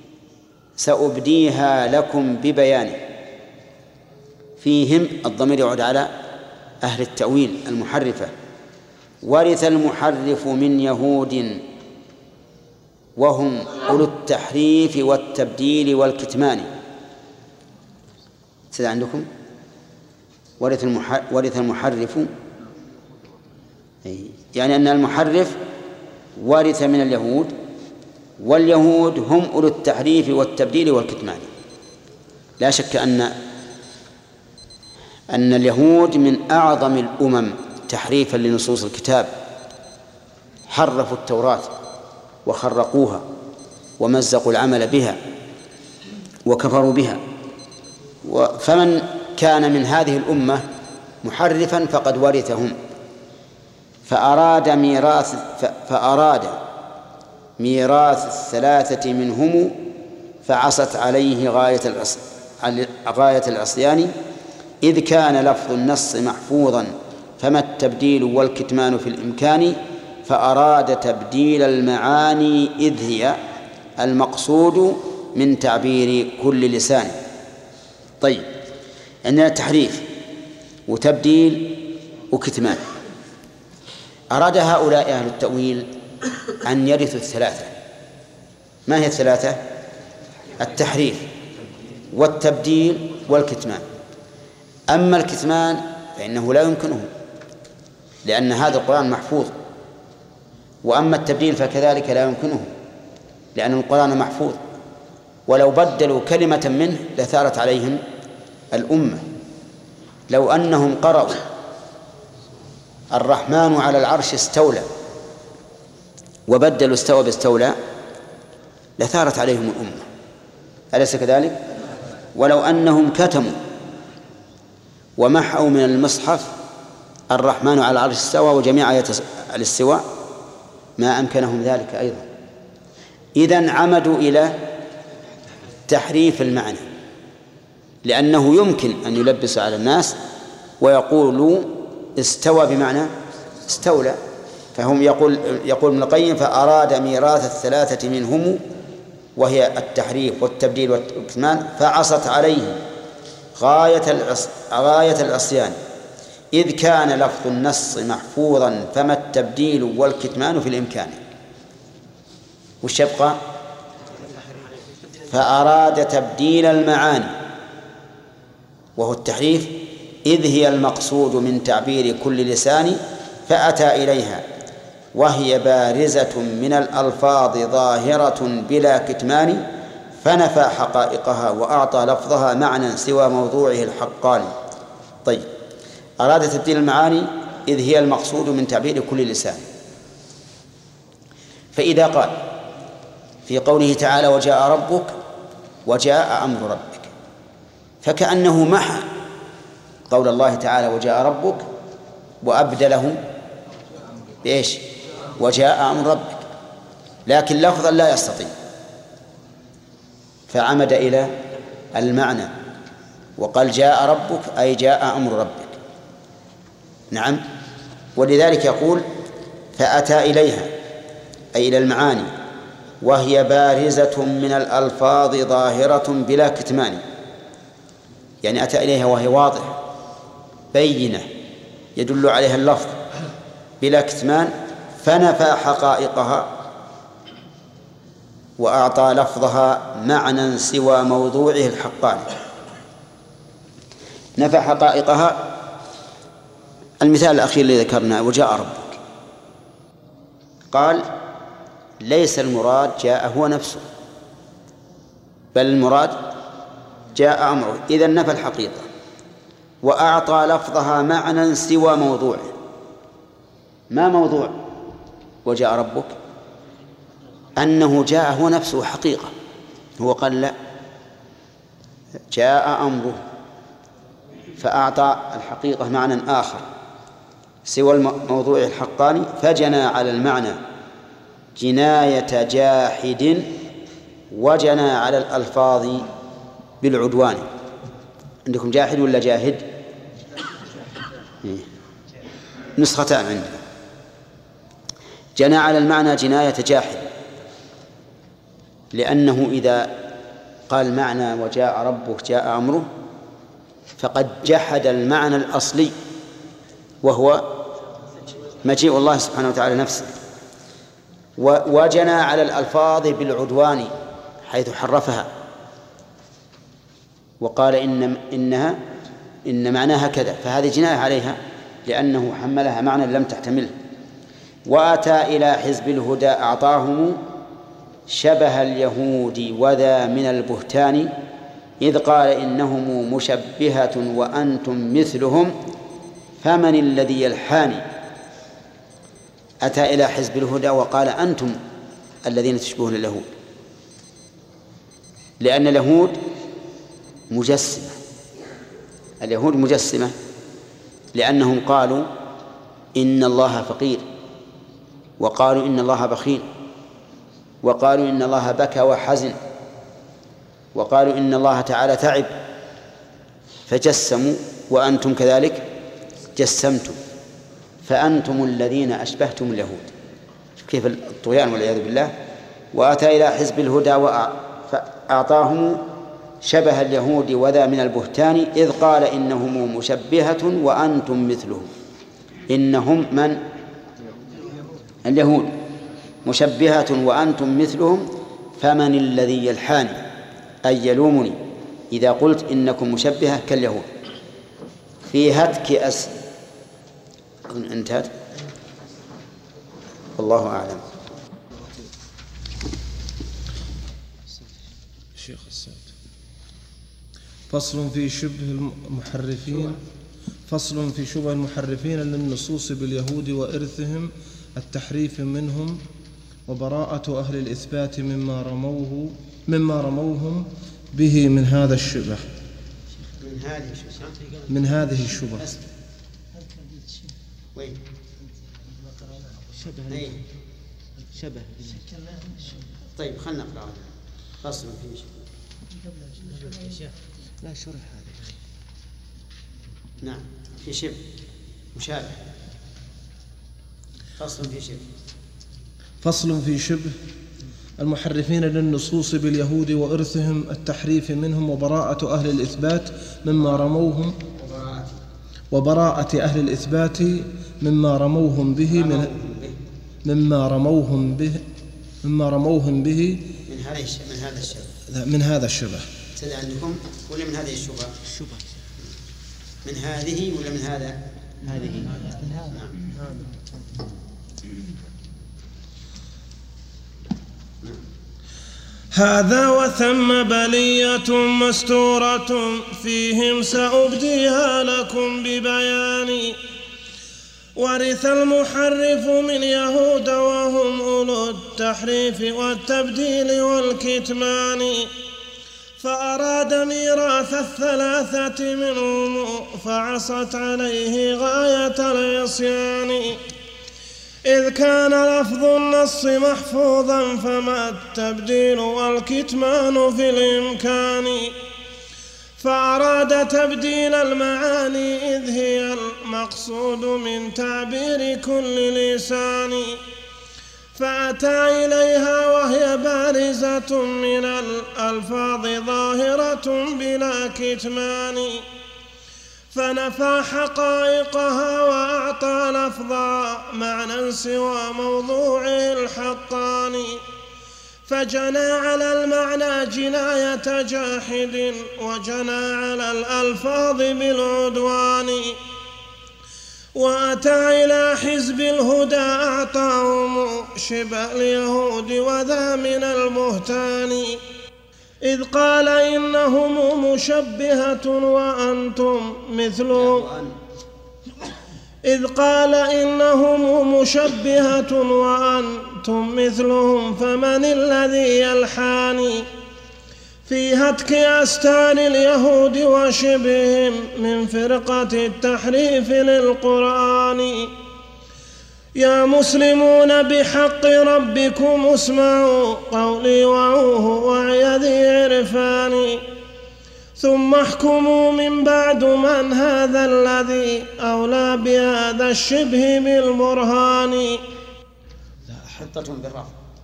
سأبديها لكم ببيان. فيهم الضمير يعود على أهل التأويل المحرفة. ورث المحرف من يهود وهم أولو التحريف والتبديل والكتمان. سيدا عندكم ورث المحرف، يعني أن المحرف ورث من اليهود، واليهود هم أولو التحريف والتبديل والكتمان. لا شك أن اليهود من أعظم الأمم تحريفا لنصوص الكتاب، حرفوا التوراة وخرقوها ومزقوا العمل بها وكفروا بها. فمن كان من هذه الأمة محرفا فقد ورثهم، فأراد ميراث الثلاثة منهم فعصت عليه غاية العصيان، إذ كان لفظ النص محفوظا فما التبديل والكتمان في الإمكان، فأراد تبديل المعاني إذ هي المقصود من تعبير كل لسان. طيب، عندنا تحريف وتبديل وكتمان. أراد هؤلاء أهل التأويل أن يرثوا الثلاثة. ما هي الثلاثة؟ التحريف والتبديل والكتمان. أما الكتمان فإنه لا يمكنه، لأن هذا القرآن محفوظ، وأما التبديل فكذلك لا يمكنه، لأن القرآن محفوظ، ولو بدلوا كلمة منه لثارت عليهم الأمة. لو أنهم قرأوا الرحمن على العرش استولى وبدلوا استوى باستولى لثارت عليهم الأمة، أليس كذلك؟ ولو أنهم كتموا ومحوا من المصحف الرحمن على العرش استوى وجميع آيات الاستواء ما أمكنهم ذلك أيضا. إذن عمدوا إلى تحريف المعنى، لأنه يمكن أن يلبس على الناس ويقولوا استوى بمعنى استولى. فهم يقول ابن القيم فأراد ميراث الثلاثة منهم وهي التحريف والتبديل والكتمان فعصت عليه غاية العصيان، إذ كان لفظ النص محفوظا فما التبديل والكتمان في الإمكان. وش يبقى؟ فأراد تبديل المعاني وهو التحريف، إذ هي المقصود من تعبير كل لسان، فأتى إليها وهي بارزة من الألفاظ ظاهرة بلا كتمان، فنفى حقائقها وأعطى لفظها معنى سوى موضوعه الحقاني. طيب، أراد تبديل المعاني إذ هي المقصود من تعبير كل لسان. فإذا قال في قوله تعالى وجاء ربك وجاء أمر ربك، فكأنه محى قول الله تعالى وجاء ربك وأبدله بإيش؟ وجاء أمر ربك. لكن لفظا لا يستطيع، فعمد إلى المعنى وقال جاء ربك أي جاء أمر ربك. نعم. ولذلك يقول فأتى إليها أي إلى المعاني وهي بارزة من الألفاظ ظاهرة بلا كتمان، يعني أتى إليها وهي واضحة بينة يدل عليها اللفظ بلا كتمان، فنفى حقائقها وأعطى لفظها معنى سوى موضوعه الحقاني. نفى حقائقها. المثال الأخير الذي ذكرناه وجاء ربك، قال ليس المراد جاء هو نفسه، بل المراد جاء أمره، إذن نفى الحقيقة وأعطى لفظها معنى سوى موضوعه. ما موضوع وجاء ربك؟ أنه جاء هو نفسه حقيقة. هو قال لا، جاء أمره، فأعطى الحقيقة معنى آخر سوى الموضوع الحقاني، فجنى على المعنى جناية جاحد وجنى على الألفاظ بالعدوان. عندكم جاحد ولا جاهد؟ نسختان عندنا. جنى على المعنى جناية جاحد، لأنه إذا قال معنى وجاء ربك جاء أمره فقد جحد المعنى الأصلي وهو مجيء الله سبحانه وتعالى نفسه، وجنى على الألفاظ بالعدوان حيث حرفها وقال إن معناها كذا، فهذه جناية عليها لأنه حملها معنى لم تحتمله. وأتى إلى حزب الهدى أعطاهم شبه اليهود وذا من البهتان، إذ قال إنهم مشبهة وأنتم مثلهم فمن الذي يلحاني. أتى إلى حزب الهدى وقال أنتم الذين تشبهون اليهود، لأن اليهود مجسمة. اليهود مجسمة لأنهم قالوا إن الله فقير، وقالوا إن الله بخيل، وقالوا إن الله بكى وحزن، وقالوا إن الله تعالى تعب، فجسموا. وأنتم كذلك جسمتم، فأنتم الذين أشبهتم اليهود. كيف الطغيان والعياذ بالله. وأتى إلى حزب الهدى وأعطاهم شبه اليهود وذا من البهتان، إذ قال إنهم مشبهة وأنتم مثلهم. إنهم من؟ اليهود مشبهة وأنتم مثلهم فمن الذي يلحاني أي يلومني إذا قلت إنكم مشبهة كاليهود. في هتك انتهت. والله أعلم. شيخ السعد. فصل في شبه المحرفين للنصوص باليهود وإرثهم التحريف منهم، وبراءة أهل الإثبات مما رموهم به من هذا الشبه. من هذه الشبه. شبه. طيب خلنا نقرأ. فصل في شبه. لا شرح هذا. نعم في شبه مشابه. فصل في شبه المحرفين للنصوص باليهود وإرثهم التحريف منهم، وبراءة أهل الإثبات مما رموهم وبراءة أهل الإثبات مما رموهم به من هذا الشبه. عندكم ولا من هذه الشبهة؟ من هذه ولا من هذا؟ هذه. هذا وثم بلية مستورة فيهم سأبديها لكم ببيان. ورث المحرف من يهود وهم أولو التحريف والتبديل والكتمان، فأراد ميراث الثلاثة منهم فعصت عليه غاية العصيان. إذ كان لفظ النص محفوظا فما التبديل والكتمان في الإمكان، فأراد تبديل المعاني إذ هي المقصود من تعبير كل لسان، فأتى إليها وهي بارزة من الألفاظ ظاهرة بلا كتمان، فنفى حقائقها وأعطى لفظا معنى سوى موضوعه الحقاني، فجنى على المعنى جناية جاحد وجنى على الألفاظ بالعدوان، وأتى إلى حزب الهدى أعطاهم شبه اليهود وذا من المهتان، إذ قال إنهم مشبهة وأنتم مثلهم، إذ قال إنهم مشبهة وأنتم مثلهم، فمن الذي يلحاني في هتك أستار اليهود وشبههم من فرقة التحريف للقرآن. يا مسلمون بحق ربكم اسمعوا قولي وعوه وعي ذي عرفان، ثم احكموا من بعد من هذا الذي أولى بهذا الشبه بالبرهان. حطة بالرفع.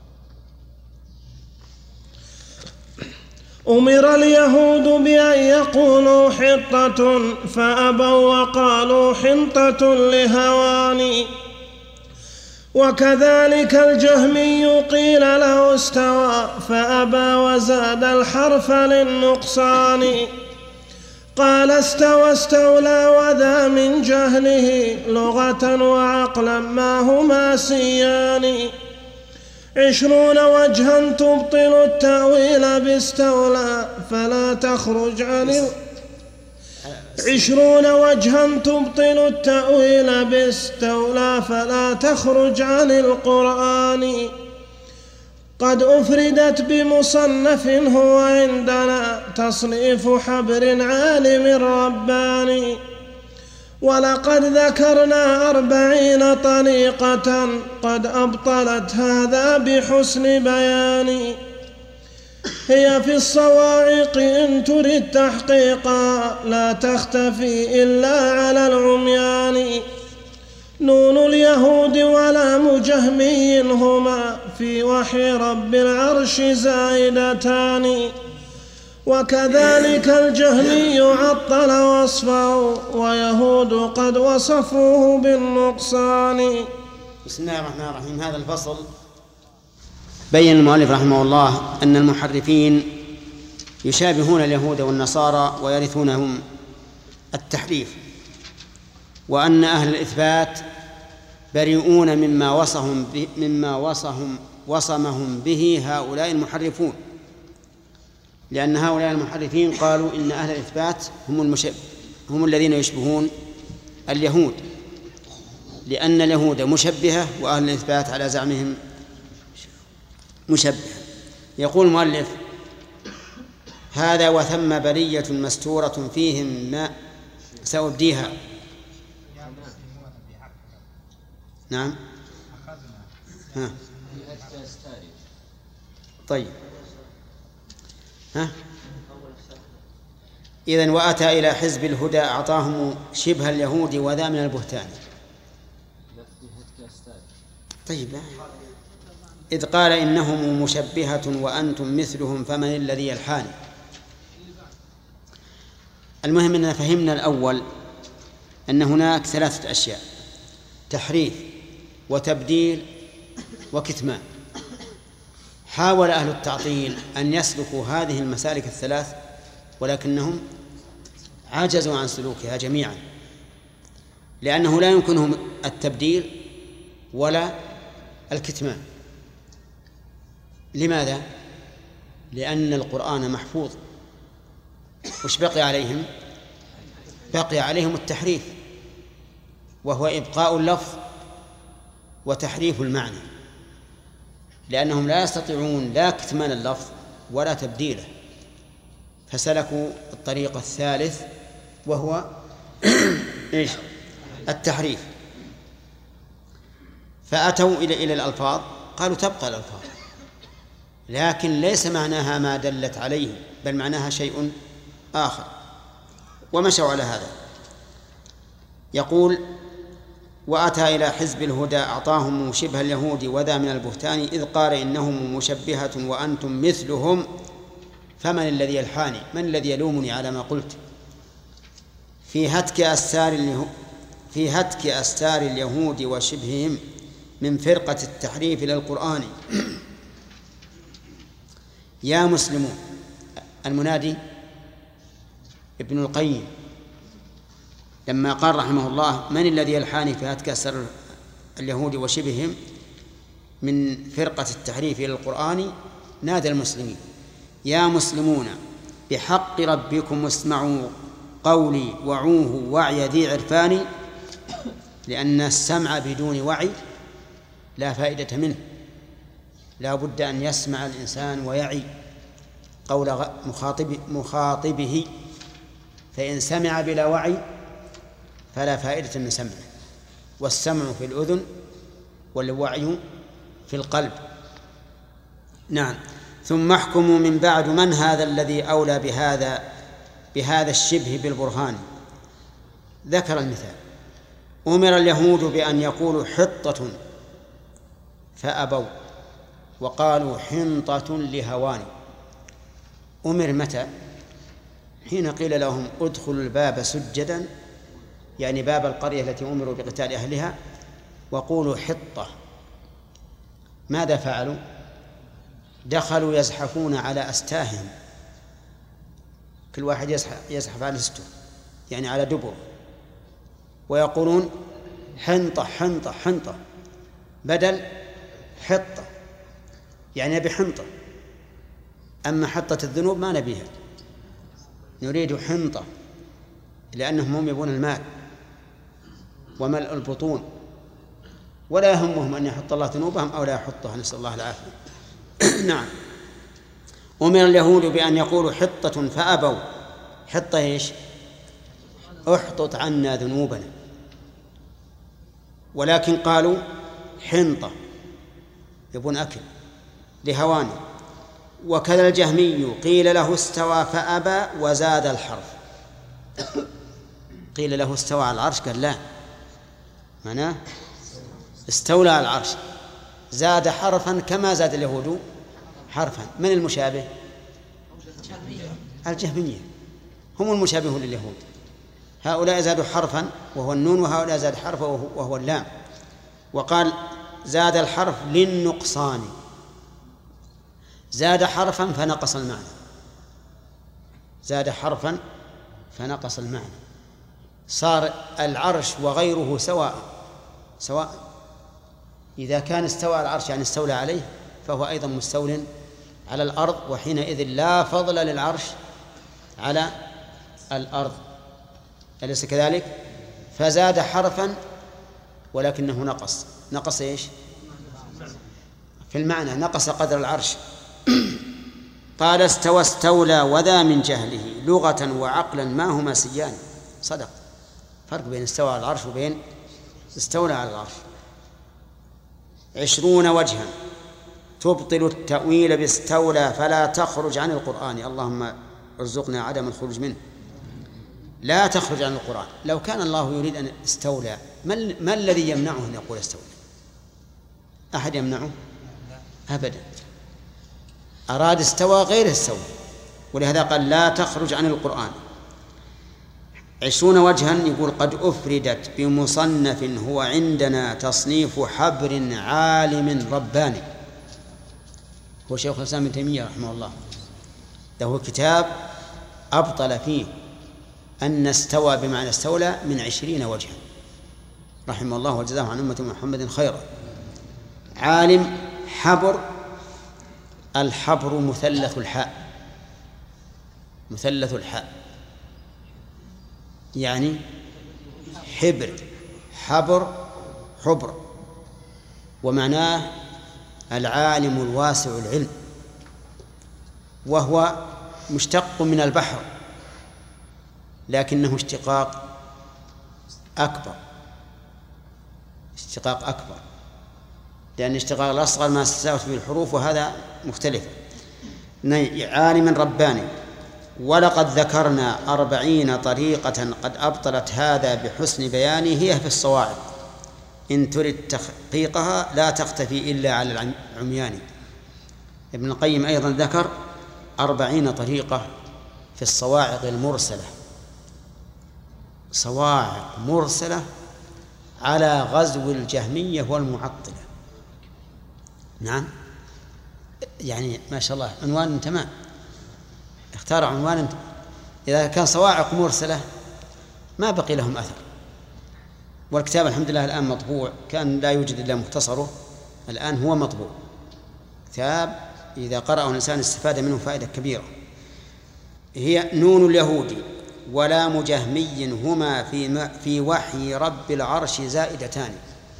أمر اليهود بأن يقولوا حطة فأبوا وقالوا حنطة لهوان، وكذلك الجهمي قيل له استوى فأبى وزاد الحرف للنقصان، قال استوى استولى وذا من جهله لغة وعقلا ما هما سيان، 20 وجها تبطل التأويل باستولى فلا تخرج عن 20 وجها تبطل التأويل باستولى فلا تخرج عن القرآن، قد أفردت بمصنف هو عندنا تصنيف حبر عالم رباني، ولقد ذكرنا 40 طريقة قد أبطلت هذا بحسن بيان، هي في الصواعق إن تريد تحقيقا لا تختفي إلا على العميان، نون اليهود ولام جهمي هما في وحي رب العرش زائدتان، وكذلك الجهمي عطل وصفه ويهود قد وصفوه بالنقصان. بسم الله الرحمن الرحيم. هذا الفصل بين المؤلف رحمه الله أن المحرفين يشابهون اليهود والنصارى ويرثونهم التحريف، وأن أهل الإثبات بريئون مما وصمهم به هؤلاء المحرفون، لأن هؤلاء المحرفين قالوا إن أهل الإثبات هم الذين يشبهون اليهود، لأن اليهود مشبهة وأهل الإثبات على زعمهم مشبه. يقول المؤلف: هذا وثم بلية مستورة فيهم ما سأبديها. نعم. طيب. إذن وأتى إلى حزب الهدى أعطاهم شبه اليهود وذا من البهتان. طيب. إذ قال إنهم مشبهة وأنتم مثلهم فمن الذي يلحان. المهم أننا فهمنا الأول أن هناك 3 أشياء: تحريف وتبديل وكتمان. حاول أهل التعطيل أن يسلكوا هذه المسالك ال3 ولكنهم عجزوا عن سلوكها جميعا، لأنه لا يمكنهم التبديل ولا الكتمان. لماذا؟ لأن القرآن محفوظ، وش بقي عليهم؟ بقي عليهم التحريف، وهو إبقاء اللفظ وتحريف المعنى، لأنهم لا يستطيعون لا كتمان اللفظ ولا تبديله، فسلكوا الطريق الثالث وهو التحريف. فأتوا إلى الألفاظ قالوا تبقى الألفاظ، لكن ليس معناها ما دلت عليه، بل معناها شيء آخر، ومشوا على هذا. يقول: وأتى إلى حزب الهدى أعطاهم شبه اليهود وذا من البهتان، إذ قال إنهم مشبهة وأنتم مثلهم، فمن الذي يلحاني؟ من الذي يلومني على ما قلت؟ في هتك أستار اليهود وشبههم من فرقة التحريف إلى القرآن. يا مسلمون، المنادي ابن القيم لما قال رحمه الله: من الذي يلحاني في هتك أستار اليهود وشبههم من فرقة التحريف إلى القرآن، نادى المسلمين: يا مسلمون بحق ربكم اسمعوا قولي وعوه وعي ذي عرفان، لأن السمع بدون وعي لا فائدة منه، لا بد أن يسمع الإنسان ويعي قول مخاطبه، فإن سمع بلا وعي فلا فائدة من سمعه، والسمع في الأذن والوعي في القلب. نعم. ثم احكموا من بعد من هذا الذي أولى بهذا الشبه بالبرهان. ذكر المثال: أمر اليهود بأن يقولوا حطة فأبوا وقالوا حنطة لهوان. أمر متى؟ حين قيل لهم ادخلوا الباب سجدا، يعني باب القرية التي أمروا بقتال أهلها، وقولوا حطة. ماذا فعلوا؟ دخلوا يزحفون على أستاههم، كل واحد يزحف على أسته، يعني على دبر، ويقولون حنطة حنطة حنطة بدل حطة، يعني بحنطة. أما حطة الذنوب ما نبيها، نريد حنطة، لأنهم هم يبون المال وملء البطون، ولا يهمهم أن يحط الله ذنوبهم أو لا يحطها، نسأل الله العافية. نعم. أمر اليهود بأن يقولوا حطة فأبوا. حطة إيش؟ احطط عنا ذنوبنا، ولكن قالوا حنطة، يبون أكل لهوان. وكذا الجهمي قيل له استوى فأبى وزاد الحرف. قيل له استوى على العرش، قال لا، معناه استولى على العرش، زاد حرفا كما زاد اليهود حرفا. من المشابه؟ الجهمية، هم المشابهون لليهود. هؤلاء زادوا حرفا وهو النون، وهؤلاء زاد حرفا وهو اللام. وقال زاد الحرف للنقصان، زاد حرفا فنقص المعنى، زاد حرفا فنقص المعنى، صار العرش وغيره سواء. إذا كان استوى على العرش يعني استولى عليه، فهو أيضا مستول على الأرض، وحينئذ لا فضل للعرش على الأرض، أليس كذلك؟ فزاد حرفا ولكنه نقص إيش؟ في المعنى، نقص قدر العرش. قال استولى وذا من جهله لغة وعقلا ما هما سيان. صدق، فرق بين استوى على العرش وبين استولى على العرش. 20 وجها تبطل التأويل باستولى فلا تخرج عن القرآن. اللهم ارزقنا عدم الخروج منه. لا تخرج عن القرآن. لو كان الله يريد أن استولى، ما الذي يمنعه أن يقول استولى؟ أحد يمنعه؟ أبدا. أراد استوى غير استوى، ولهذا قال لا تخرج عن القرآن. 20 وجها يقول قد أفردت بمصنف هو عندنا تصنيف حبر عالم رباني. هو شيخ الإسلام ابن تيمية رحمه الله، له كتاب أبطل فيه أن استوى بمعنى استولى من 20 وجها، رحمه الله وجزاه عن أمة محمد خيرا. عالم حبر، الحبر مثلث الحاء، يعني حبر، حبر، حبر، ومعناه العالم الواسع العلم، وهو مشتق من البحر، لكنه اشتقاق أكبر. لأن اشتقاق الأصغر ما استوت به الحروف، وهذا مختلف. عالم رباني. ولقد ذكرنا 40 طريقة قد أبطلت هذا بحسن بيانه، هي في الصواعق، إن ترد تحقيقها لا تختفي إلا على العميان. ابن القيم أيضا ذكر 40 طريقة في الصواعق المرسلة، صواعق مرسلة على غزو الجهمية والمعطلة. نعم، يعني ما شاء الله عنوان تمام، اختار عنوان. إذا كان صواعق مرسلة ما بقي لهم أثر. والكتاب الحمد لله الآن مطبوع، كان لا يوجد إلا مختصره، الآن هو مطبوع كتاب إذا قرأه الإنسان استفاد منه فائدة كبيرة. هي نون اليهود ولام جهمي هما في وحي رب العرش زائدتان.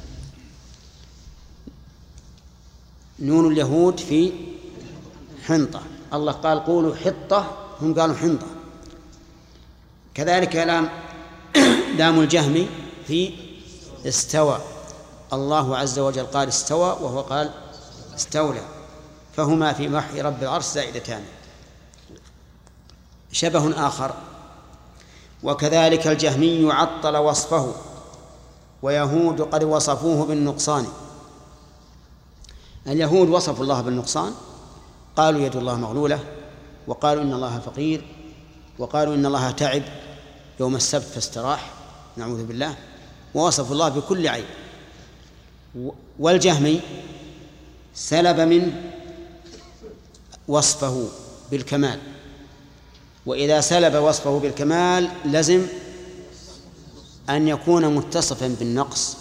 نون اليهود في حنطة، الله قال قولوا حطة، هم قالوا حنطة. كذلك لام الجهم في استوى، الله عز وجل قال استوى وهو قال استولى، فهما في وحي رب العرش زائدتان. شبه آخر، وكذلك الجهمي عطل وصفه، ويهود قد وصفوه بالنقصان. اليهود وصفوا الله بالنقصان، قالوا يد الله مغلولة، وقالوا إن الله فقير، وقالوا إن الله تعب يوم السبت فاستراح، نعوذ بالله، ووصفوا الله بكل عيب. والجهمي سلب من وصفه بالكمال، وإذا سلب وصفه بالكمال لزم أن يكون متصفا بالنقص.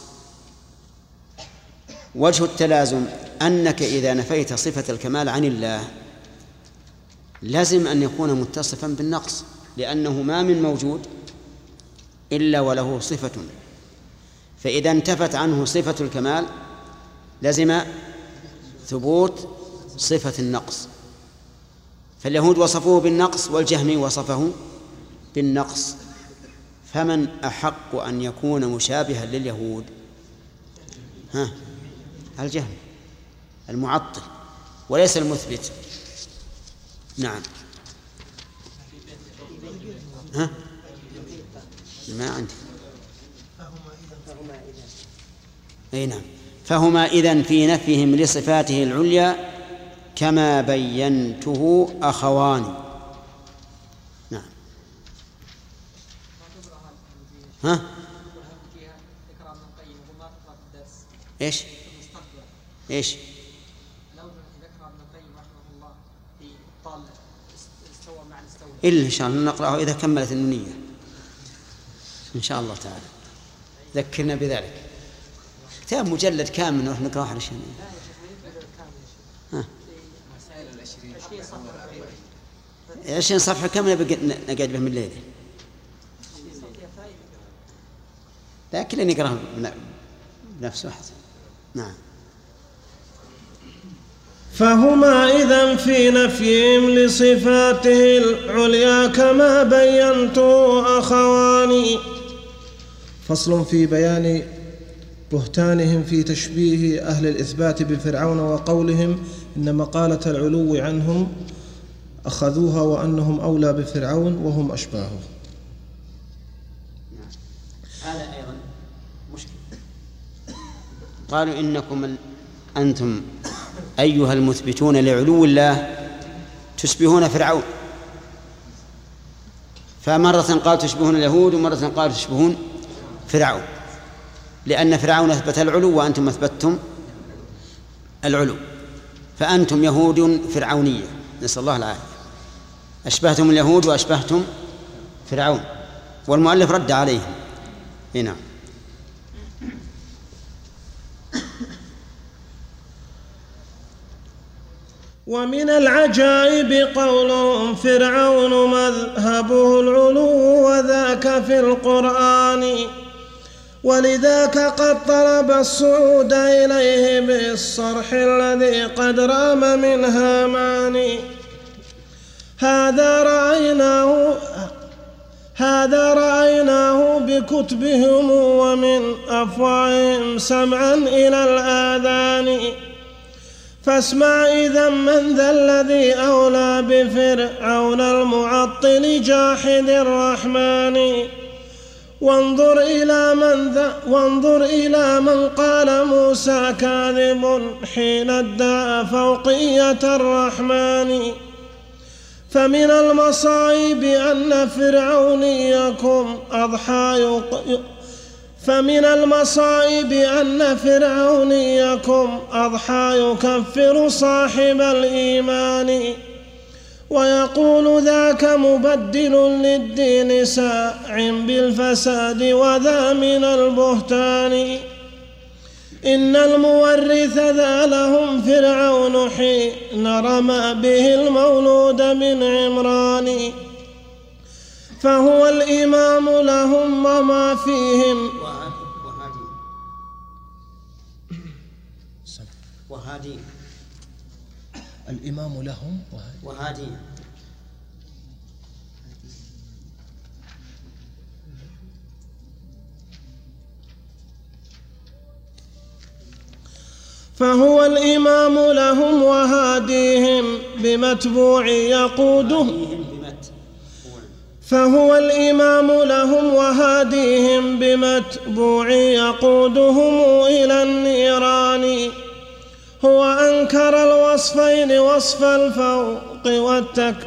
وجه التلازم أنك إذا نفيت صفة الكمال عن الله لازم أن يكون متصفا بالنقص، لأنه ما من موجود إلا وله صفة، فإذا انتفت عنه صفة الكمال لزم ثبوت صفة النقص. فاليهود وصفوه بالنقص والجهمي وصفه بالنقص، فمن أحق أن يكون مشابها لليهود؟ الجهمي المعطل وليس المثبت. نعم. ما عندي. أي نعم. فهما إذن في نفيهم لصفاته العليا كما بينته أخوان. نعم. إيش إلا إن شاء الله نقرأه إذا كملت النونية إن شاء الله تعالى. ذكرنا بذلك. كتاب مجلد كامل نروح نقرأه علشان 20 صفحة كاملة نقعد به من الليلة، لكن نقرأه بنفسه أحسن. نعم. فهما إذن في نفيهم لصفاته العليا كما بينته أخواني. فصل في بيان بهتانهم في تشبيه أهل الإثبات بفرعون وقولهم إن مقالة العلو عنهم أخذوها وأنهم أولى بفرعون وهم أشباهه. هذا أيضا مشكلة. قالوا إنكم أنتم أيها المثبتون لعلو الله تشبهون فرعون، فمرة قال تشبهون اليهود ومرة قال تشبهون فرعون، لأن فرعون أثبت العلو وأنتم أثبتتم العلو، فأنتم يهود فرعونية، نسأل الله العافية، أشبهتم اليهود وأشبهتم فرعون. والمؤلف رد عليهم هنا. ومن العجائب قولهم فرعون مذهبه العلو وذاك في القرآن، ولذاك قد طلب الصعود إليه بالصرح الذي قد رام من هامان. هذا رأيناه بكتبهم ومن أفواههم سمعا إلى الآذان. فاسمع إذا من ذا الذي أولى بفرعون المعطل جاحد الرحمن. وانظر إلى من قال موسى كاذب حين ادعى فوقية الرحمن. فمن المصائب أن فرعونيكم أضحى يكفر صاحب الإيمان. ويقول ذاك مبدل للدين ساع بالفساد وذا من البهتان. إن المورث ذا لهم فرعون حين رمى به المولود من عمران. فهو الإمام لهم وما فيهم وهادين. الإمام لهم وهادين. فهو الإمام لهم وهاديهم بمتبوع يقودهم. فهو الإمام لهم وهاديهم بمتبوع يقودهم إلى النيران. هو أنكر الوصفين وصف الفوق والتكليم.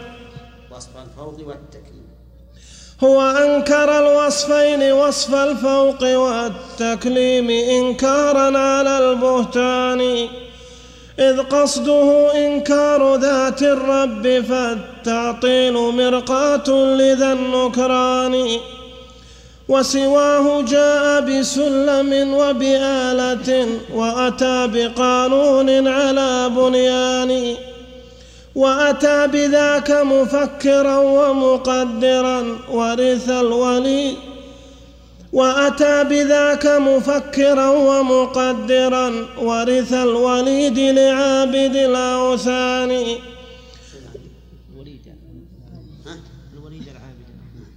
هو أنكر الوصفين وصف الفوق والتكليم إنكارا على البهتان. إذ قصده إنكار ذات الرب فالتعطيل مرقاة لذا النكران. وسواه جاء بسلم وبآلة وأتى بقانون على بنيان. وأتى بذاك مفكرا ومقدرا ورث الولي. وأتى بذاك مفكرا ومقدرا ورث الوليد لعابد الأوثان. الوليد العابد.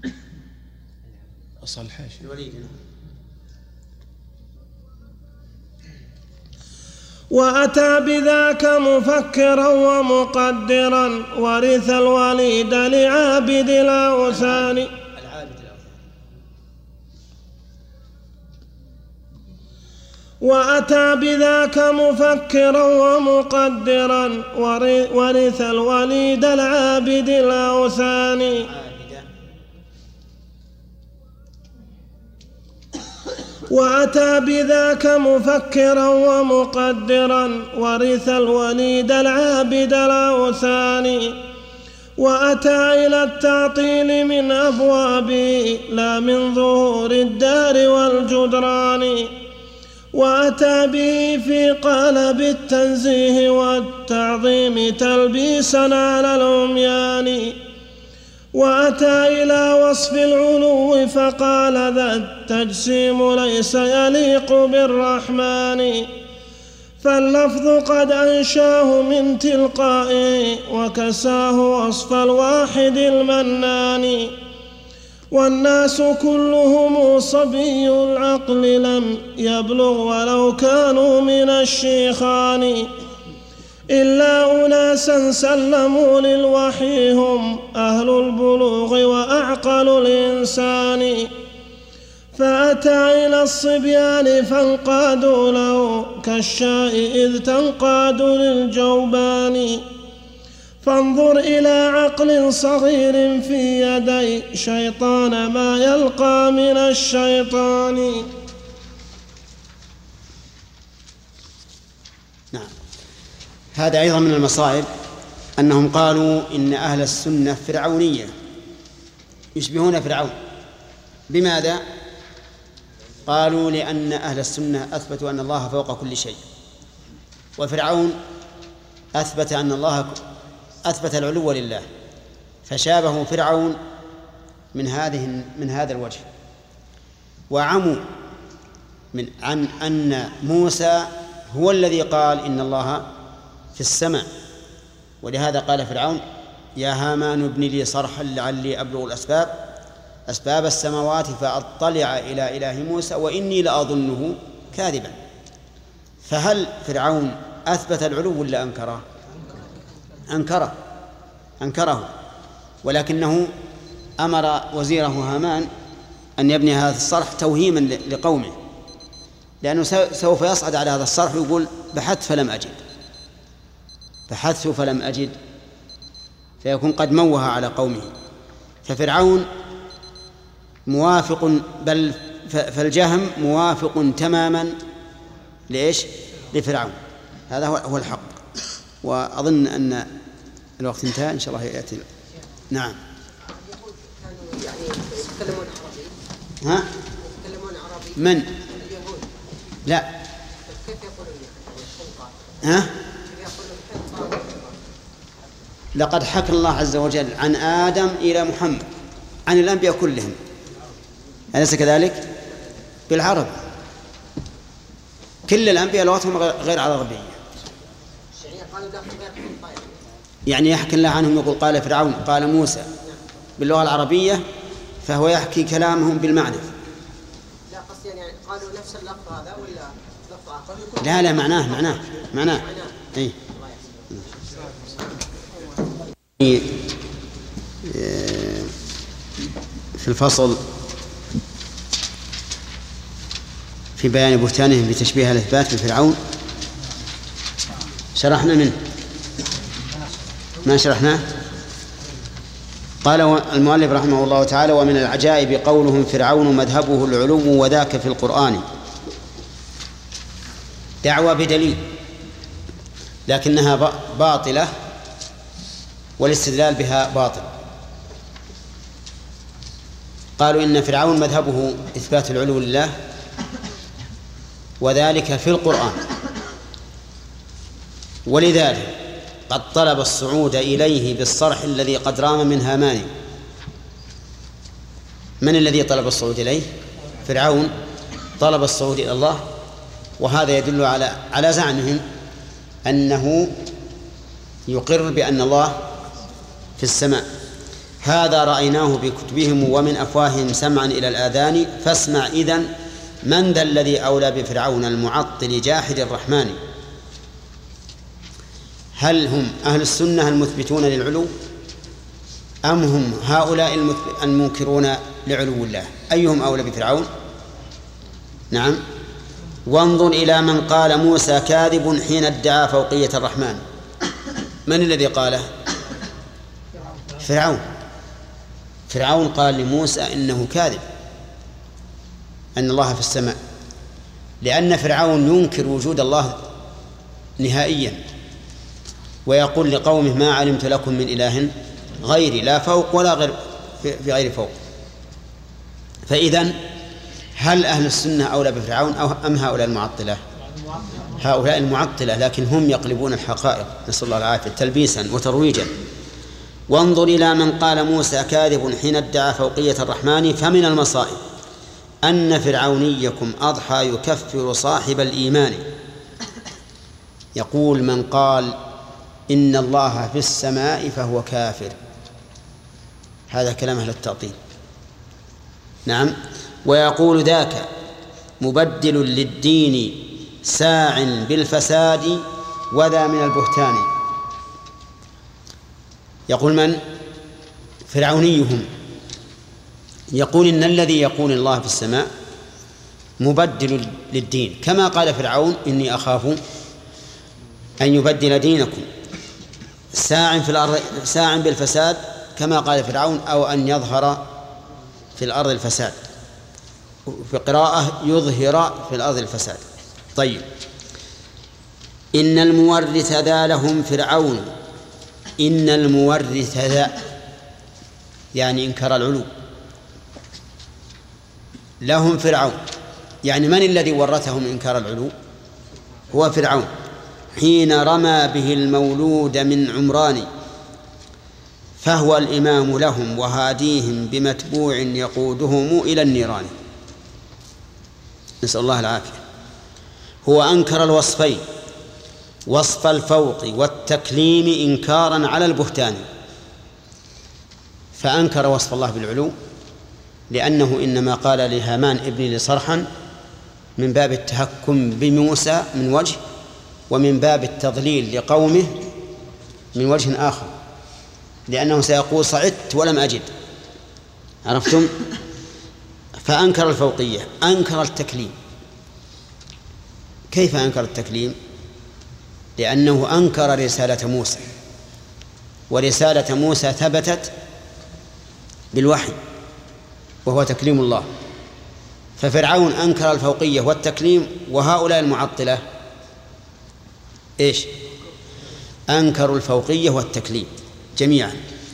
أصل الحاشية الوليد. وأتى بذاك مفكرا ومقدرا ورث الوليد لعابد الأوثان. وأتى بذاك مفكرا ومقدرا ورث الوليد العابد الأوثان. وأتى بذاك مفكرا ومقدرا ورث الوليد العابد الأوثان. وأتى إلى التعطيل من أبوابه لا من ظهور الدار والجدران. وأتى به في قالب التنزيه والتعظيم تلبيسا على العميان. وأتى إلى وصف العلو فقال ذا التجسيم ليس يليق بالرحمن. فاللفظ قد أنشاه من تلقائه وكساه وصف الواحد المنان. والناس كلهم صبي العقل لم يبلغ ولو كانوا من الشيخان. إلا أناسا سلموا للوحي هم أهل البلوغ وأعقل الإنسان. فأتى إلى الصبيان فانقادوا له كالشاء إذ تنقاد للجوبان. فانظر إلى عقل صغير في يدي شيطان ما يلقى من الشيطان. نعم. هذا أيضا من المصائب أنهم قالوا إن أهل السنة فرعونية يشبهون فرعون. بماذا؟ قالوا لأن أهل السنة أثبتوا أن الله فوق كل شيء، وفرعون أثبت أن الله أثبت العلو لله، فشابهوا فرعون من هذا الوجه. وعموا عن أن موسى هو الذي قال إن الله في السماء. ولهذا قال فرعون يا هامان ابن لي صرحا لعلي أبلغ أسباب السماوات فأطلع إلى إله موسى وإني لأظنه كاذبا. فهل فرعون أثبت العلو ولا أنكره؟ أنكره، ولكنه أمر وزيره هامان أن يبني هذا الصرح توهيما لقومه، لأنه سوف يصعد على هذا الصرح ويقول بحثت فلم أجد، فيكون قد موه على قومه. ففرعون موافق، بل فالجهم موافق تماما لإيش؟ لفرعون. هذا هو الحق. وأظن أن الوقت انتهى، إن شاء الله يأتي. نعم. يعني يتكلمون عربي. ها؟ يتكلمون عربي. من؟ اليهود. لا. كيف يقولون ها؟ لقد حكى الله عز وجل عن آدم إلى محمد عن الأنبياء كلهم، أليس كذلك؟ بالعرب. كل الأنبياء لغتهم غير عربية. يعني يحكي الله عنهم، يقول قال فرعون قال موسى باللغة العربية، فهو يحكي كلامهم بالمعنى. لا قصدي يعني قالوا نفس اللفظ هذا ولا لفظ آخر؟ لا معناه إيه. في الفصل في بيان بهتانهم بتشبيه الإثبات بفرعون شرحنا منه، ما شرحناه. قال المؤلف رحمه الله تعالى: ومن العجائب قولهم فرعون مذهبه العلو وذاك في القرآن. دعوة بدليل لكنها باطلة، والاستدلال بها باطل. قالوا إن فرعون مذهبه إثبات العلو لله وذلك في القرآن، ولذلك قد طلب الصعود إليه بالصرح الذي قد رام من هامان. من الذي طلب الصعود إليه؟ فرعون طلب الصعود إلى الله، وهذا يدل على زعمهم أنه يقر بأن الله في السماء. هذا رأيناه بكتبهم ومن أفواههم سمعا إلى الآذان، فاسمع إذن من ذا الذي أولى بفرعون المعطل جاحد الرحمن. هل هم أهل السنة المثبتون للعلو أم هم هؤلاء المنكرون لعلو الله؟ أيهم أولى بفرعون؟ نعم. وانظر إلى من قال موسى كاذب حين ادعى فوقية الرحمن. من الذي قاله؟ فرعون قال لموسى إنه كاذب، أن الله في السماء، لأن فرعون ينكر وجود الله نهائيا، ويقول لقومه ما علمت لكم من إله غيري، لا فوق ولا غير في غير فوق. فإذن هل أهل السنة أولى بفرعون أم هؤلاء المعطلة؟ هؤلاء المعطلة، لكن هم يقلبون الحقائق، نسأل الله العافية، تلبيسا وترويجا. وانظر إلى من قال موسى كاذب حين ادعى فوقية الرحمن، فمن المصائب أن فرعونيكم أضحى يكفر صاحب الإيمان. يقول من قال إن الله في السماء فهو كافر، هذا كلام أهل التعطيل. نعم. ويقول ذاك مبدل للدين ساع بالفساد وذا من البهتان. يقول من؟ فرعونيهم، يقول إن الذي يقول الله في السماء مبدل للدين، كما قال فرعون إني أخاف أن يبدل دينكم. ساع في الأرض، ساع بالفساد كما قال فرعون، أو أن يظهر في الأرض الفساد، في قراءة يظهر في الأرض الفساد. طيب، إن المورث ذا لهم فرعون. إن المورث ذا يعني إنكار العلو، لهم فرعون، يعني من الذي ورثهم إنكار العلو؟ هو فرعون، حين رمى به المولود من عمران، فهو الإمام لهم وهاديهم بمتبوع يقودهم إلى النيران. نسأل الله العافية. هو أنكر الوصفين، وصف الفوق والتكليم إنكارا على البهتان، فأنكر وصف الله بالعلو لأنه إنما قال لهامان ابني لي صرحا من باب التهكم بموسى من وجه، ومن باب التضليل لقومه من وجه آخر، لأنه سيقول صعدت ولم أجد. عرفتم؟ فأنكر الفوقية، أنكر التكليم. كيف أنكر التكليم؟ لأنه أنكر رسالة موسى، ورسالة موسى ثبتت بالوحي وهو تكليم الله. ففرعون أنكر الفوقية والتكليم، وهؤلاء المعطلة إيش؟ أنكروا الفوقية والتكليم جميعا،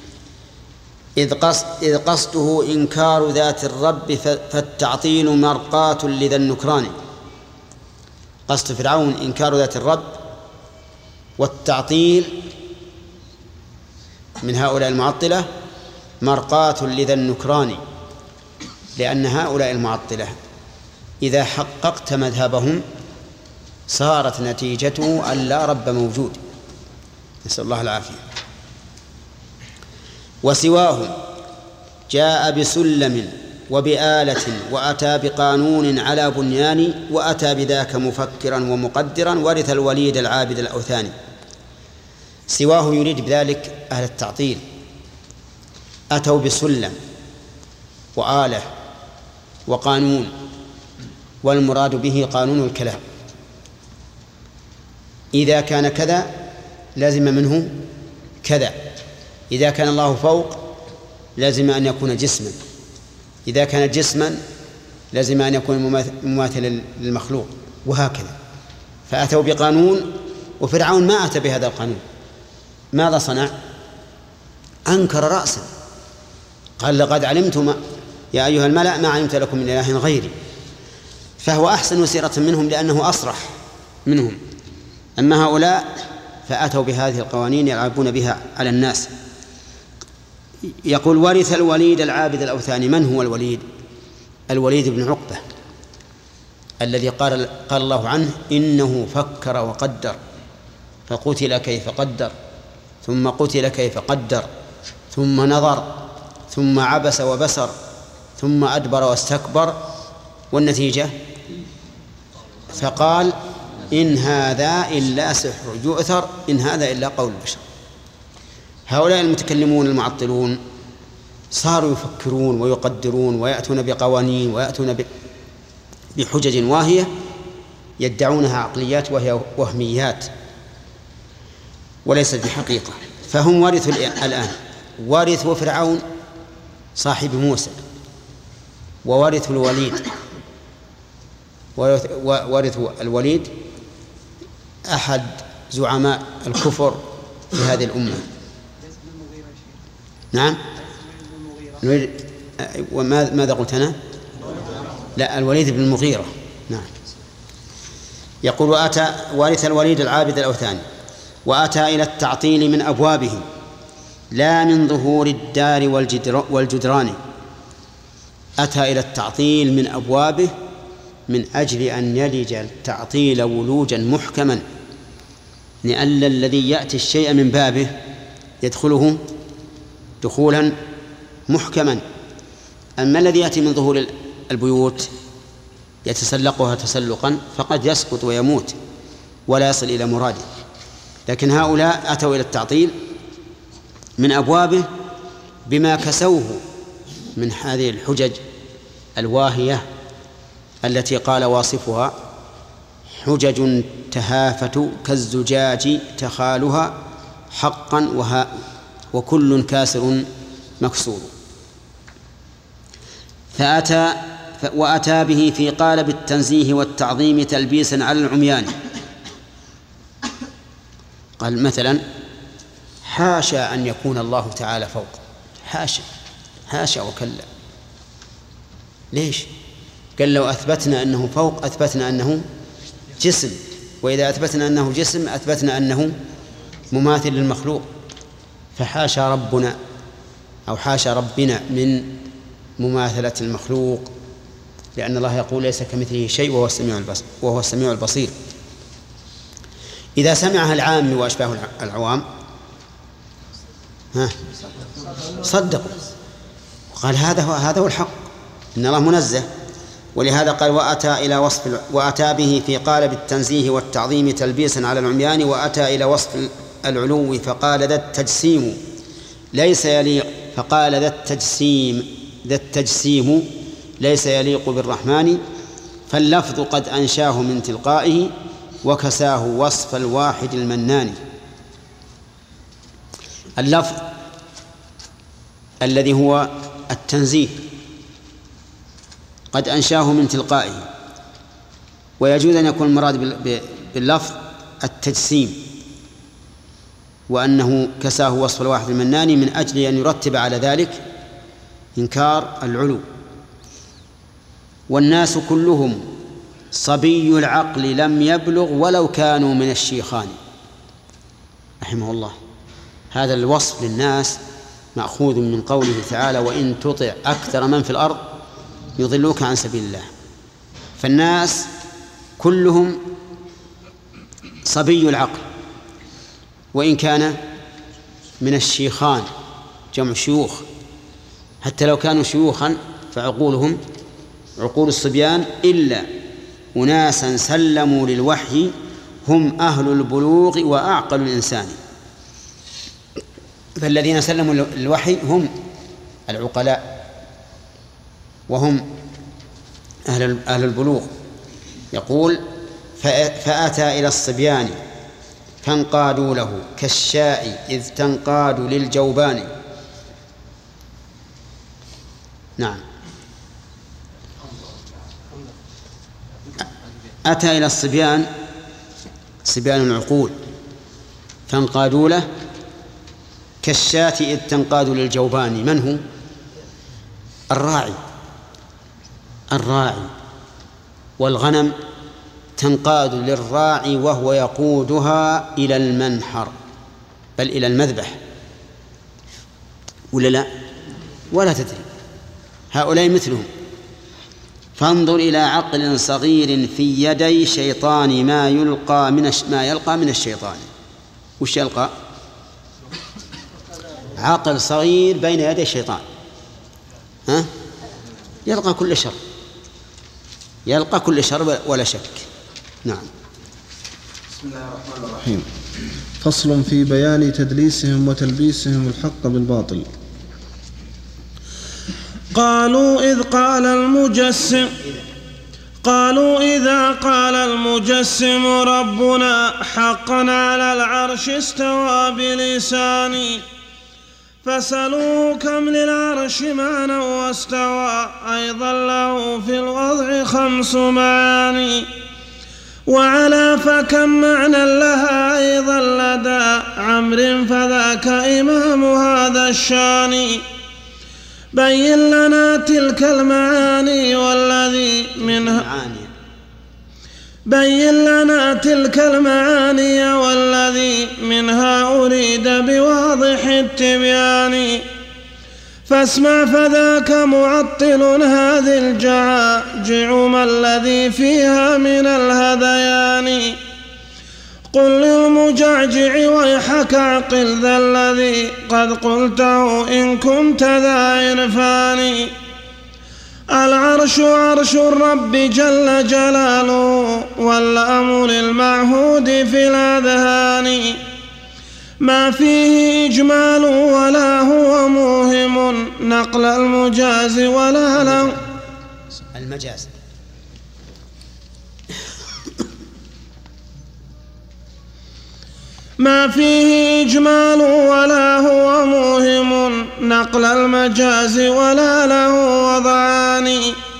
إذ قصده إنكار ذات الرب فالتعطيل مرقاة لذا النكران. قصد فرعون إنكار ذات الرب، والتعطيل من هؤلاء المعطلة مرقاة لذا النكران، لأن هؤلاء المعطلة إذا حققت مذهبهم صارت نتيجته أن لا رب موجود، نسأل الله العافية. وسواه جاء بسلم وبآلة وأتى بقانون على بنيان، وأتى بذاك مفكرا ومقدرا ورث الوليد العابد الأوثاني. سواه يريد بذلك أهل التعطيل، أتوا بسلم وآلة وقانون، والمراد به قانون الكلام. إذا كان كذا لازم منه كذا، إذا كان الله فوق لازم أن يكون جسما، إذا كان جسما لازم أن يكون مماثلا للمخلوق، وهكذا. فأتوا بقانون، وفرعون ما أتى بهذا القانون. ماذا صنع؟ أنكر رأسا، قال لقد علمتم يا أيها الملأ ما علمت لكم من إله غيري. فهو أحسن سيرة منهم لأنه أصرح منهم. أما هؤلاء فأتوا بهذه القوانين يلعبون بها على الناس. يقول ورث الوليد العابد الأوثاني. من هو الوليد؟ الوليد بن عقبة الذي قال الله عنه إنه فكر وقدر فقتل كيف قدر ثم قتل كيف قدر ثم نظر ثم عبس وبسر ثم أدبر واستكبر، والنتيجة فقال إن هذا إلا سحر يؤثر إن هذا إلا قول البشر. هؤلاء المتكلمون المعطلون صاروا يفكرون ويقدرون ويأتون بقوانين ويأتون بحجج واهية يدعونها عقليات وهي وهميات وليست بحقيقة. فهم ورثوا الآن، ورثوا فرعون صاحب موسى، وورثوا الوليد، ورثوا الوليد أحد زعماء الكفر في هذه الأمة. نعم. وماذا قلت أنا؟ لا، الوليد بن المغيرة. نعم. يقول وأتى ورث الوليد العابد الأوثاني، وأتى إلى التعطيل من أبوابه لا من ظهور الدار والجدران. أتى إلى التعطيل من أبوابه من أجل أن يلج التعطيل ولوجا محكما، لأن الذي يأتي الشيء من بابه يدخله دخولا محكما. أما الذي يأتي من ظهور البيوت يتسلقها تسلقا فقد يسقط ويموت ولا يصل إلى مراده. لكن هؤلاء أتوا إلى التعطيل من أبوابه بما كسوه من هذه الحجج الواهية التي قال واصفها حجج تهافت كالزجاج تخالها حقا وكل كاسر مكسور. وأتى به في قالب التنزيه والتعظيم تلبيسا على العميان. قال مثلا حاشا أن يكون الله تعالى فوق، حاشا وكلا. ليش؟ قال لو أثبتنا أنه فوق أثبتنا أنه جسم، وإذا أثبتنا أنه جسم أثبتنا أنه مماثل للمخلوق. فحاشا ربنا أو حاشا ربنا من مماثلة المخلوق، لأن الله يقول ليس كمثله شيء وهو السميع البصير. إذا سمعها العام وأشباه العوام صدقوا وقال هذا هو الحق، إن الله منزه، ولهذا قال وأتى به في قالب التنزيه والتعظيم تلبيسا على العميان، وأتى إلى وصف العلو فقال ذا التجسيم ليس يليق، فقال ذا التجسيم ليس يليق بالرحمن، فاللفظ قد أنشاه من تلقائه وكساه وصف الواحد المنان. اللفظ الذي هو التنزيه قد أنشاه من تلقائه، ويجوز أن يكون المراد باللفظ التجسيم، وأنه كساه وصف الواحد المنان من أجل أن يرتب على ذلك إنكار العلو. والناس كلهم صبي العقل لم يبلغ ولو كانوا من الشيخان، رحمه الله. هذا الوصف للناس مأخوذ من قوله تعالى وإن تطع أكثر من في الأرض يضلوك عن سبيل الله. فالناس كلهم صبي العقل وإن كان من الشيخان، جمع شيوخ، حتى لو كانوا شيوخا فعقولهم عقول الصبيان، إلا أناسا سلموا للوحي هم أهل البلوغ وأعقل الإنسان. فالذين سلموا للوحي هم العقلاء وهم أهل البلوغ. يقول فأتى إلى الصبيان فانقادوا له كالشاء إذ تنقاد للجوبان. نعم. أتى إلى الصبيان، صبيان العقول، فانقادوا له كالشاة إذ تنقاد للجوبان. من هو؟ الراعي، والغنم تنقاد للراعي وهو يقودها إلى المنحر، بل إلى المذبح، ولا لا؟ ولا تدري. هؤلاء مثلهم. فانظر إلى عقل صغير في يدي شيطان ما يلقى من الشيطان. وش يلقى؟ عقل صغير بين يدي الشيطان، يلقى كل شر ولا شك. نعم. بسم الله الرحمن الرحيم. فصل في بيان تدليسهم وتلبيسهم الحق بالباطل. قالوا إذا قال المجسم ربنا حقا على العرش استوى بلساني، فسألوه كم للعرش معنى واستوى أيضا له في الوضع 5 معاني، وعلى فكم معنى لها أيضا لدى عمرو فذاك إمام هذا الشان. بين لنا تلك المعاني والذي منها أريد بواضح التبيان. فاسمع فذاك معطل هذه الجعاجع ما الذي فيها من الهذيان. قل للمجعجع ويحك عقل ذا الذي قد قلته إن كنت ذا عرفان. العرش عرش الرب جل جلاله والأمر المعهود في الأذهان، ما فيه إجمال ولا هو موهم نقل المجاز ولا له المجاز. ما فيه إجمال ولا هو موهم نقل المجاز ولا له وضعان.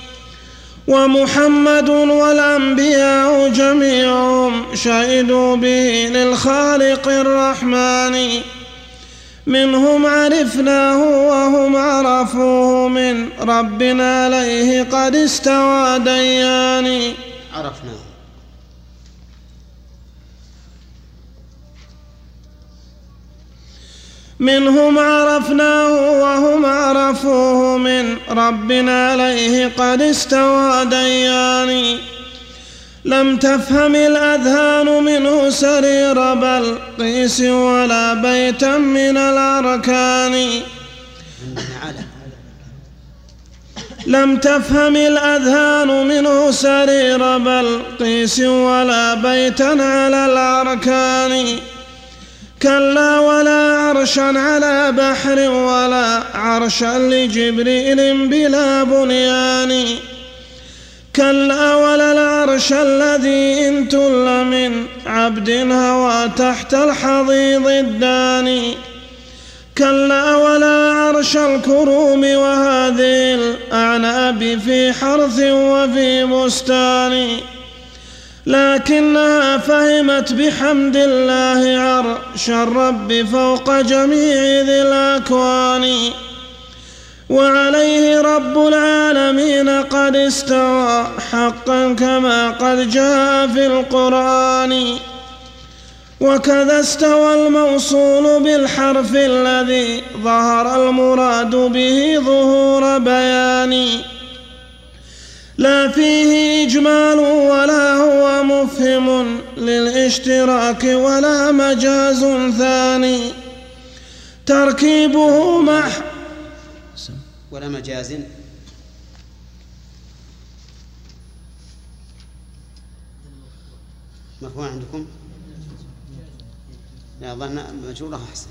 ومحمد والأنبياء جميعهم شهدوا به للخالق الرحمن، منهم عرفناه وهم عرفوه من ربنا عليه قد استوى ديان. عرفناه منهم عرفناه وهم عرفوه من ربنا عليه قد استوى ديان. لم تفهم الأذهان منه سرير بلقيس ولا بيتا من الأركان. لم تفهم الأذهان منه سرير بلقيس ولا بيتا على الأركان. كلا ولا عرشا على بحر ولا عرشا لجبريل بلا بنيان. كلا ولا العرش الذي إن تل من عبد هوى تحت الحضيض الداني. كلا ولا عرش الكروم وهذه الأعناب في حرث وفي بستان. لكنها فهمت بحمد الله عرش الرب فوق جميع ذي الأكوان. وعليه رب العالمين قد استوى حقا كما قد جاء في القرآن. وكذا استوى الموصول بالحرف الذي ظهر المراد به ظهور بيان. لا فيه إجمال ولا هو مفهم للاشتراك ولا مجاز ثاني. تركيبه ولا مجاز مرفوع عندكم؟ لا ظن مجرورة أحسن.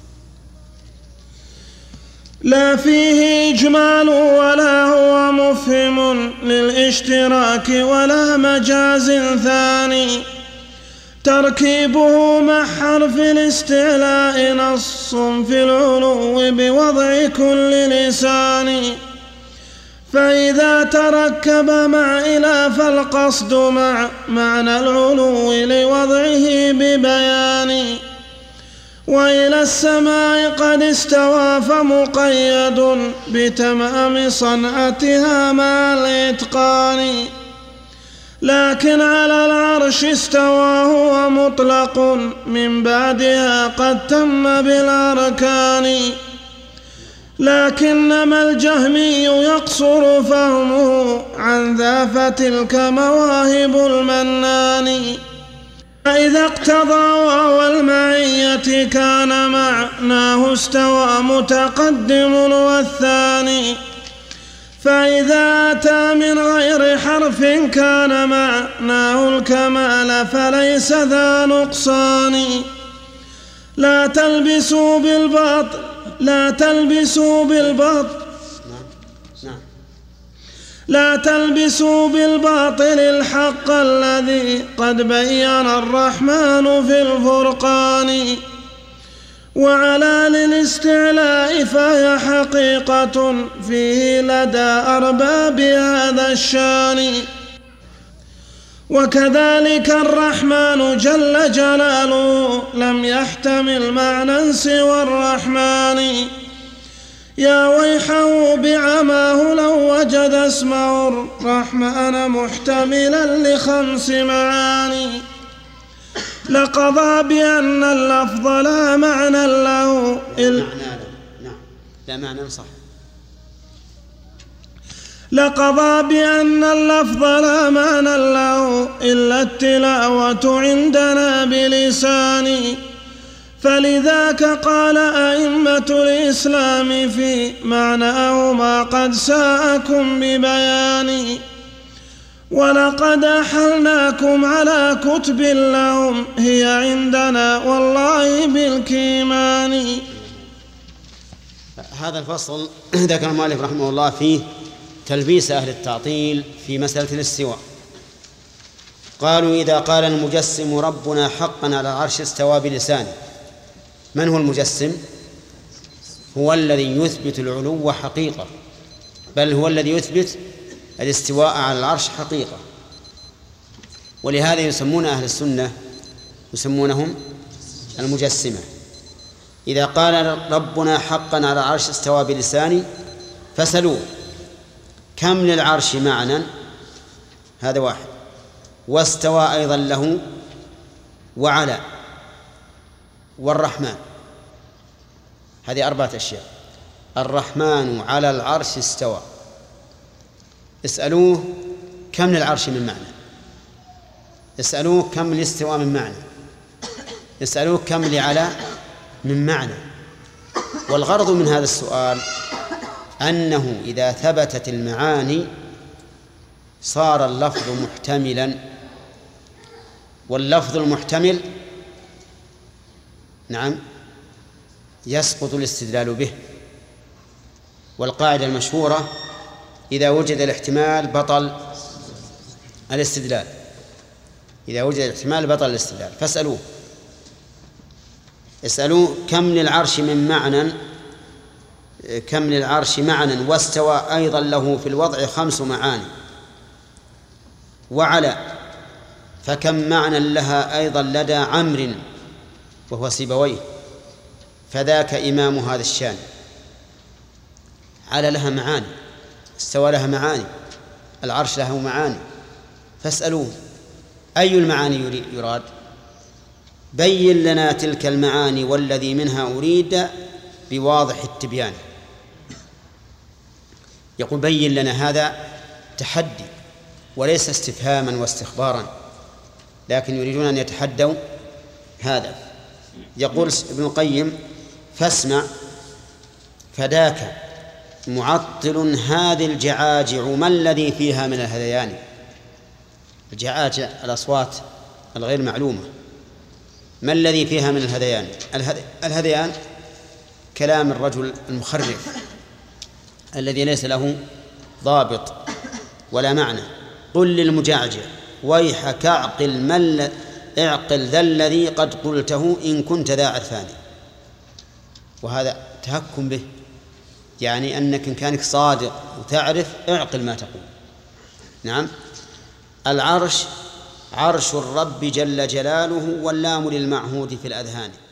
لا فيه إجمال ولا هو مفهم للاشتراك ولا مجاز ثاني. تركيبه مع حرف الاستعلاء نص في العلو بوضع كل لسان. فإذا تركب مع إلى فالقصد مع معنى العلو لوضعه ببيان. وإلى السماء قد استوى فمقيد بتمام صنعتها مع الإتقان. لكن على العرش استوى هو مطلق من بعدها قد تم بالأركان. لكنما الجهمي يقصر فهمه عن ذا فتلك مواهب المنان. فإذا اقتضى وهو المعية كان معناه استوى متقدم والثاني. فإذا أتى من غير حرف كان معناه الكمال فليس ذا نقصان. لا تلبسوا بالباطل الحق الذي قد بين الرحمن في الفرقان. وعلى للاستعلاء فهي حقيقة فيه لدى أرباب هذا الشان. وكذلك الرحمن جل جلاله لم يحتمل معنى سوى الرحمن. يا ويحه بعماه لو وجد اسمه الرحمن محتملا لخمس معاني. لقضى بأن اللفظ لا معنى له لا معنى صح. لقضى بأن اللفظ لا معنى له إلا التلاوة عندنا بلساني. فلذاك قال أئمة الإسلام في معناه ما قد ساءكم ببياني. ولقد أحلناكم على كتب لهم هي عندنا والله بالكيمان. هذا الفصل ذكر المؤلف رحمه الله فيه تلبيس أهل التعطيل في مسألة الاستواء. قالوا إذا قال المجسم ربنا حقا على العرش استوى بلسانه. من هو المجسم؟ هو الذي يثبت العلو حقيقة، بل هو الذي يثبت الاستواء على العرش حقيقة. ولهذا يسمون أهل السنة يسمونهم المجسمة. إذا قال ربنا حقا على العرش استوى بلسانه فسألوه كم للعرش معنى؟ هذا واحد. واستوى أيضا له وعلى والرحمن. هذه 4 أشياء. الرحمن على العرش استوى. اسألوه كم للعرش من معنى؟ اسألوه كم الاستواء من معنى؟ اسألوه كم لعلى من معنى؟ والغرض من هذا السؤال أنه إذا ثبتت المعاني صار اللفظ محتملا، واللفظ المحتمل نعم يسقط الاستدلال به. والقاعدة المشهورة إذا وجد الاحتمال بطل الاستدلال، إذا وجد الاحتمال بطل الاستدلال. اسألوه كم للعرش من معنى، كم للعرش معنى واستوى أيضا له في الوضع 5 معاني، وعلى فكم معنى لها أيضا لدى عمرو وهو سيبويه، فذاك إمام هذا الشان. على لها معاني، استوى لها معاني، العرش له معاني، فاسألوه أي المعاني يراد؟ بين لنا تلك المعاني والذي منها أريد بواضح التبيان. يقول بين لنا، هذا تحدي وليس استفهاما واستخبارا، لكن يريدون أن يتحدوا هذا. يقول ابن القيم فاسمع فداك معطل هذه الجعاجع ما الذي فيها من الهذيان. الجعاجع الأصوات الغير معلومة، ما الذي فيها من الهذيان؟ الهذيان كلام الرجل المخرف الذي ليس له ضابط ولا معنى. قل للمجعجع ويحك اعقل ذا الذي قد قلته إن كنت ذا عرفان. وهذا تهكم به، يعني أنك إن كانك صادق وتعرف اعقل ما تقول. نعم. العرش عرش الرب جل جلاله، واللام للمعهود في الأذهان.